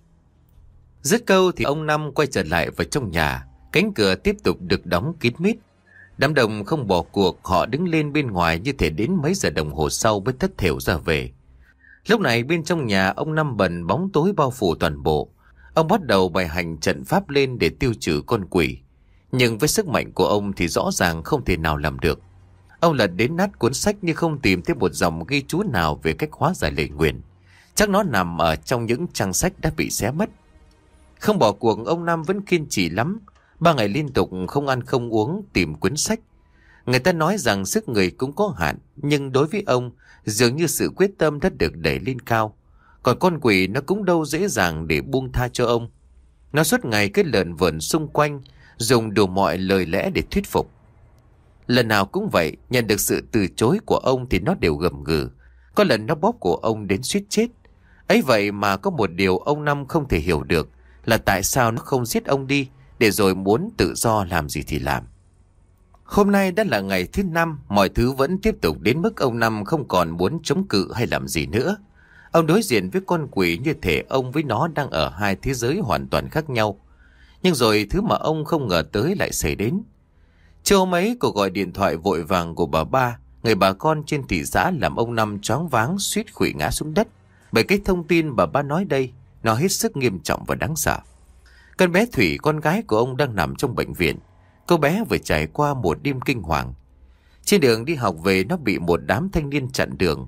Dứt câu thì ông Năm quay trở lại vào trong nhà. Cánh cửa tiếp tục được đóng kín mít. Đám đông không bỏ cuộc, họ đứng lên bên ngoài như thể đến mấy giờ đồng hồ sau mới thất thểu ra về. Lúc này bên trong nhà ông Năm Bần bóng tối bao phủ toàn bộ. Ông bắt đầu bày hành trận pháp lên để tiêu trừ con quỷ. Nhưng với sức mạnh của ông thì rõ ràng không thể nào làm được. Ông lật đến nát cuốn sách nhưng không tìm thấy một dòng ghi chú nào về cách hóa giải lệ nguyền. Chắc nó nằm ở trong những trang sách đã bị xé mất. Không bỏ cuộc, ông Năm vẫn kiên trì lắm. 3 ngày liên tục không ăn không uống tìm cuốn sách. Người ta nói rằng sức người cũng có hạn, nhưng đối với ông dường như sự quyết tâm đã được đẩy lên cao. Còn con quỷ nó cũng đâu dễ dàng để buông tha cho ông. Nó suốt ngày cứ lởn vởn xung quanh, dùng đủ mọi lời lẽ để thuyết phục. Lần nào cũng vậy, nhận được sự từ chối của ông thì nó đều gầm gừ. Có lần nó bóp cổ ông đến suýt chết. Ấy vậy mà có một điều ông Năm không thể hiểu được là tại sao nó không giết ông đi, để rồi muốn tự do làm gì thì làm. Hôm nay đã là ngày thứ 5, mọi thứ vẫn tiếp tục đến mức ông Năm không còn muốn chống cự hay làm gì nữa. Ông đối diện với con quỷ như thể ông với nó đang ở hai thế giới hoàn toàn khác nhau. Nhưng rồi thứ mà ông không ngờ tới lại xảy đến. Trưa hôm ấy, cuộc gọi điện thoại vội vàng của bà Ba, người bà con trên thị xã, làm ông Năm choáng váng suýt khuỵu ngã xuống đất. Bởi cái thông tin bà Ba nói đây, nó hết sức nghiêm trọng và đáng sợ. Con bé Thủy, con gái của ông, đang nằm trong bệnh viện. Cô bé vừa trải qua một đêm kinh hoàng. Trên đường đi học về, nó bị một đám thanh niên chặn đường.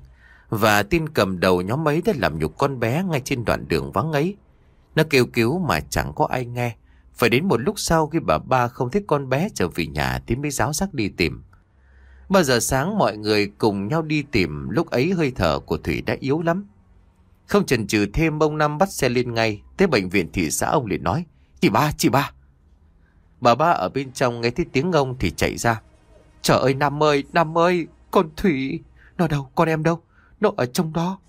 Và tên cầm đầu nhóm ấy đã làm nhục con bé ngay trên đoạn đường vắng ấy. Nó kêu cứu mà chẳng có ai nghe. Phải đến một lúc sau khi bà ba không thấy con bé trở về nhà thì mới ráo rác đi tìm. 3 giờ sáng mọi người cùng nhau đi tìm. Lúc ấy hơi thở của Thủy đã yếu lắm. Không chần chừ thêm, ông Năm bắt xe lên ngay. Tới bệnh viện thị xã ông liền nói: chị ba. Bà ba ở bên trong nghe thấy tiếng ông thì chạy ra. Trời ơi Năm ơi, con Thủy. Nó đâu, con em đâu? Nó ở trong đó.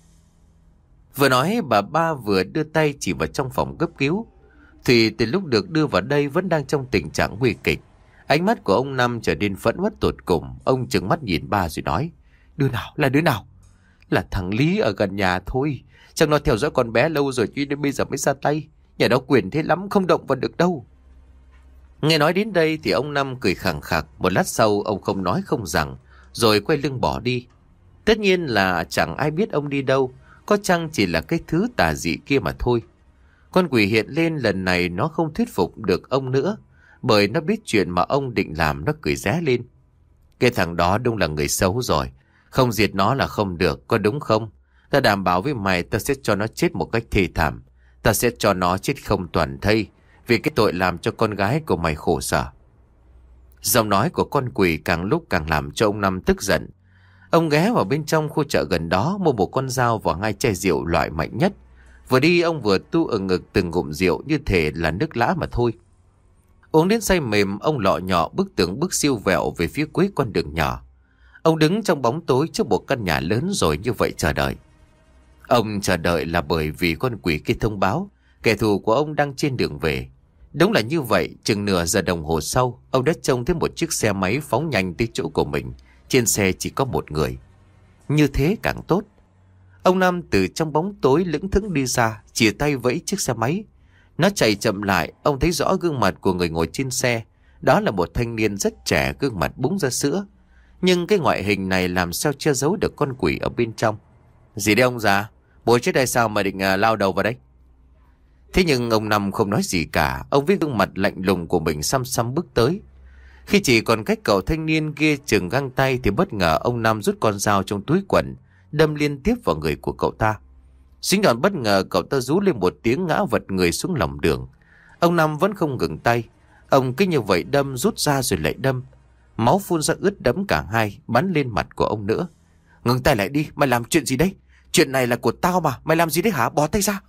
Vừa nói bà ba vừa đưa tay chỉ vào trong phòng cấp cứu. Thủy từ lúc được đưa vào đây vẫn đang trong tình trạng nguy kịch. Ánh mắt của ông Năm trở nên phẫn uất tột cùng. Ông trừng mắt nhìn ba rồi nói: Đứa nào? Là đứa nào? Là thằng Lý ở gần nhà thôi. Chắc nó theo dõi con bé lâu rồi chứ đến bây giờ mới ra tay. Nhà đó quyền thế lắm, không động vào được đâu. Nghe nói đến đây thì ông Năm cười khẳng khặc. Một lát sau ông không nói không rằng, rồi quay lưng bỏ đi. Tất nhiên là chẳng ai biết ông đi đâu, có chăng chỉ là cái thứ tà dị kia mà thôi. Con quỷ hiện lên lần này nó không thuyết phục được ông nữa, bởi nó biết chuyện mà ông định làm. Nó cười ré lên: Cái thằng đó đúng là người xấu rồi, không diệt nó là không được, có đúng không? Ta đảm bảo với mày, ta sẽ cho nó chết một cách thê thảm. Ta sẽ cho nó chết không toàn thây, vì cái tội làm cho con gái của mày khổ sở. Giọng nói của con quỷ càng lúc càng làm cho ông Năm tức giận. Ông ghé vào bên trong khu chợ gần đó, mua một con dao và 2 chai rượu loại mạnh nhất. Vừa đi ông vừa tu ở ngực từng ngụm rượu như thể là nước lã mà thôi. Uống đến say mềm, ông lọ nhỏ bước siêu vẹo về phía cuối con đường nhỏ. Ông đứng trong bóng tối trước một căn nhà lớn rồi như vậy chờ đợi. Ông chờ đợi là bởi vì con quỷ kia thông báo kẻ thù của ông đang trên đường về. Đúng là như vậy, chừng nửa giờ đồng hồ sau, ông đã trông thấy một chiếc xe máy phóng nhanh tới chỗ của mình. Trên xe chỉ có một người. Như thế càng tốt. Ông Năm từ trong bóng tối lững thững đi ra, chìa tay vẫy chiếc xe máy. Nó chạy chậm lại, ông thấy rõ gương mặt của người ngồi trên xe. Đó là một thanh niên rất trẻ, gương mặt búng ra sữa. Nhưng cái ngoại hình này làm sao che giấu được con quỷ ở bên trong. Gì đấy ông già? Bố chết hay sao mà định lao đầu vào đây? Thế nhưng ông Năm không nói gì cả. Ông với gương mặt lạnh lùng của mình xăm xăm bước tới. Khi chỉ còn cách cậu thanh niên kia chừng găng tay thì bất ngờ ông Năm rút con dao trong túi quần, đâm liên tiếp vào người của cậu ta. Dính đòn bất ngờ, cậu ta rú lên một tiếng ngã vật người xuống lòng đường. Ông Năm vẫn không ngừng tay. Ông cứ như vậy đâm rút ra rồi lại đâm. Máu phun ra ướt đẫm cả hai, bắn lên mặt của ông nữa. Ngừng tay lại đi, mày làm chuyện gì đấy? Chuyện này là của tao mà, mày làm gì đấy hả? Bỏ tay ra.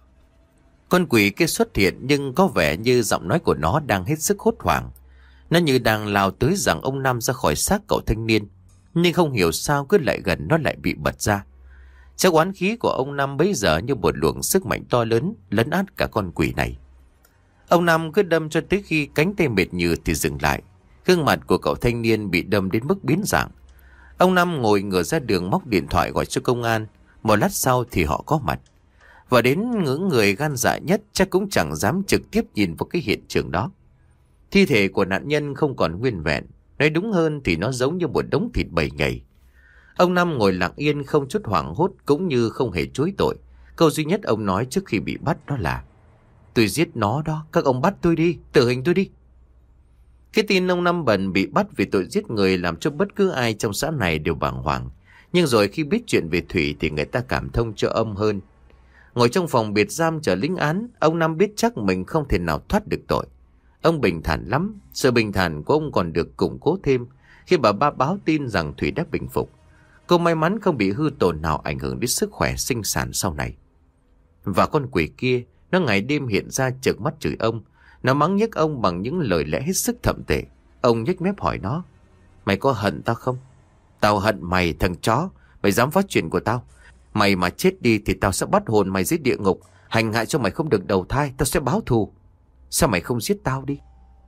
Con quỷ kia xuất hiện nhưng có vẻ như giọng nói của nó đang hết sức hốt hoảng. Nó như đang lao tới rằng ông Năm ra khỏi xác cậu thanh niên. Nhưng không hiểu sao cứ lại gần nó lại bị bật ra. Chắc oán khí của ông Năm bấy giờ như một luồng sức mạnh to lớn lấn át cả con quỷ này. Ông Năm cứ đâm cho tới khi cánh tay mệt nhừ thì dừng lại. Gương mặt của cậu thanh niên bị đâm đến mức biến dạng. Ông Năm ngồi ngửa ra đường móc điện thoại gọi cho công an. Một lát sau thì họ có mặt. Và đến những người gan dạ nhất chắc cũng chẳng dám trực tiếp nhìn vào cái hiện trường đó. Thi thể của nạn nhân không còn nguyên vẹn. Nói đúng hơn thì nó giống như một đống thịt bầy nhầy. Ông Năm ngồi lặng yên không chút hoảng hốt cũng như không hề chối tội. Câu duy nhất ông nói trước khi bị bắt đó là: Tôi giết nó đó, các ông bắt tôi đi, tử hình tôi đi. Cái tin ông Năm Bần bị bắt vì tội giết người làm cho bất cứ ai trong xã này đều bàng hoàng. Nhưng rồi khi biết chuyện về Thủy thì người ta cảm thông cho ông hơn. Ngồi trong phòng biệt giam chờ lĩnh án, ông Năm biết chắc mình không thể nào thoát được tội. Ông bình thản lắm. Sự bình thản của ông còn được củng cố thêm khi bà ba báo tin rằng Thủy đã bình phục. Cô may mắn không bị hư tổn nào ảnh hưởng đến sức khỏe sinh sản sau này. Và con quỷ kia, nó ngày đêm hiện ra trợn mắt chửi ông. Nó mắng nhiếc ông bằng những lời lẽ hết sức thậm tệ. Ông nhếch mép hỏi nó: Mày có hận tao không? Tao hận mày thằng chó. Mày dám phá chuyện của tao. Mày mà chết đi thì tao sẽ bắt hồn mày dưới địa ngục, hành hạ cho mày không được đầu thai. Tao sẽ báo thù. Sao mày không giết tao đi?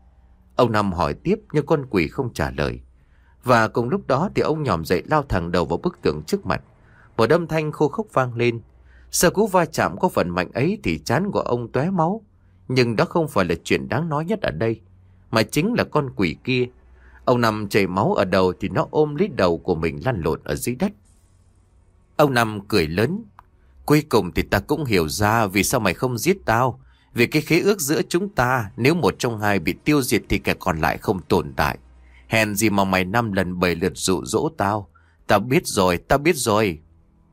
Ông Năm hỏi tiếp nhưng con quỷ không trả lời. Và cùng lúc đó thì ông nhòm dậy lao thẳng đầu vào bức tường trước mặt. Một âm thanh khô khốc vang lên. Sau cú va chạm có phần mạnh ấy thì trán của ông tóe máu. Nhưng đó không phải là chuyện đáng nói nhất ở đây, mà chính là con quỷ kia. Ông Năm chảy máu ở đầu thì nó ôm lấy đầu của mình lăn lộn ở dưới đất. Ông Năm cười lớn: Cuối cùng thì ta cũng hiểu ra vì sao mày không giết tao. Vì cái khế ước giữa chúng ta, nếu một trong hai bị tiêu diệt thì kẻ còn lại không tồn tại. Hèn gì mà mày 5 lần 7 lượt dụ dỗ tao. Tao biết rồi, tao biết rồi.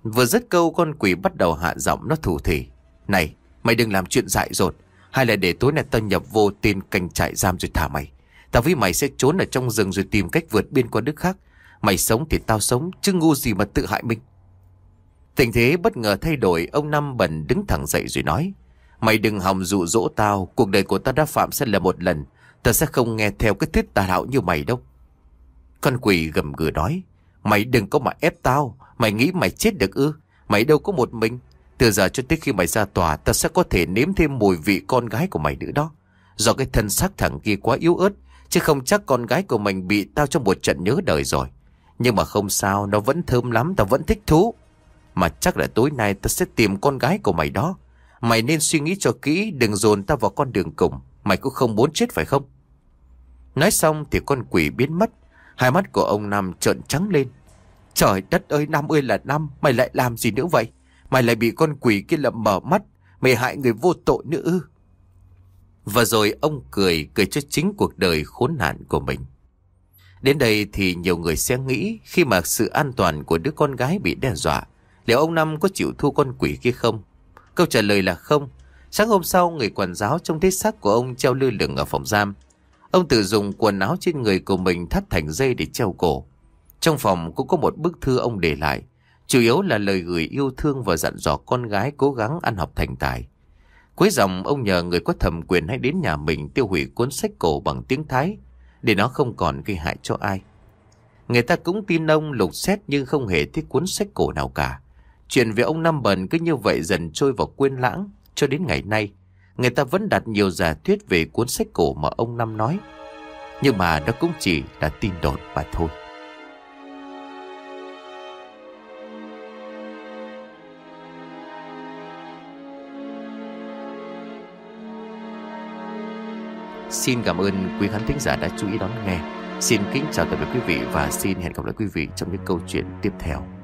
Vừa dứt câu, con quỷ bắt đầu hạ giọng nó thủ thỉ: "Này, mày đừng làm chuyện dại dột, hay là để tối nay tao nhập vô tên canh trại giam rồi thả mày. Tao với mày sẽ trốn ở trong rừng rồi tìm cách vượt biên qua nước khác. Mày sống thì tao sống, chứ ngu gì mà tự hại mình." Tình thế bất ngờ thay đổi, ông Năm Bần đứng thẳng dậy rồi nói: "Mày đừng hòng dụ dỗ tao, cuộc đời của tao đã phạm sai lầm một lần, tao sẽ không nghe theo cái thuyết tà đạo như mày đâu." Con quỷ gầm gừ nói: "Mày đừng có mà ép tao, mày nghĩ mày chết được ư? Mày đâu có một mình. Từ giờ cho tới khi mày ra tòa, tao sẽ có thể nếm thêm mùi vị con gái của mày nữa đó. Do cái thân xác thằng kia quá yếu ớt, chứ không chắc con gái của mình bị tao trong một trận nhớ đời rồi. Nhưng mà không sao, nó vẫn thơm lắm, tao vẫn thích thú. Mà chắc là tối nay tao sẽ tìm con gái của mày đó. Mày nên suy nghĩ cho kỹ, đừng dồn tao vào con đường cùng. Mày cũng không muốn chết phải không?" Nói xong thì con quỷ biến mất. Hai mắt của ông Năm trợn trắng lên. "Trời đất ơi, Năm ơi là Năm, mày lại làm gì nữa vậy? Mày lại bị con quỷ kia làm mở mắt, mày hại người vô tội nữa ư?" Và rồi ông cười cho chính cuộc đời khốn nạn của mình. Đến đây thì nhiều người sẽ nghĩ, khi mà sự an toàn của đứa con gái bị đe dọa, liệu ông Năm có chịu thua con quỷ kia không? Câu trả lời là không. Sáng hôm sau, người quản giáo trông thấy xác của ông treo lơ lửng ở phòng giam. Ông tự dùng quần áo trên người của mình thắt thành dây để treo cổ. Trong phòng cũng có một bức thư ông để lại, chủ yếu là lời gửi yêu thương và dặn dò con gái cố gắng ăn học thành tài. Cuối dòng, ông nhờ người có thẩm quyền hãy đến nhà mình tiêu hủy cuốn sách cổ bằng tiếng Thái, để nó không còn gây hại cho ai. Người ta cũng tin ông, lục xét nhưng không hề thích cuốn sách cổ nào cả. Chuyện về ông Năm Bần cứ như vậy dần trôi vào quên lãng. Cho đến ngày nay, người ta vẫn đặt nhiều giả thuyết về cuốn sách cổ mà ông Năm nói. Nhưng mà đó cũng chỉ là tin đồn mà thôi. Xin cảm ơn quý khán thính giả đã chú ý đón nghe. Xin kính chào tạm biệt quý vị và xin hẹn gặp lại quý vị trong những câu chuyện tiếp theo.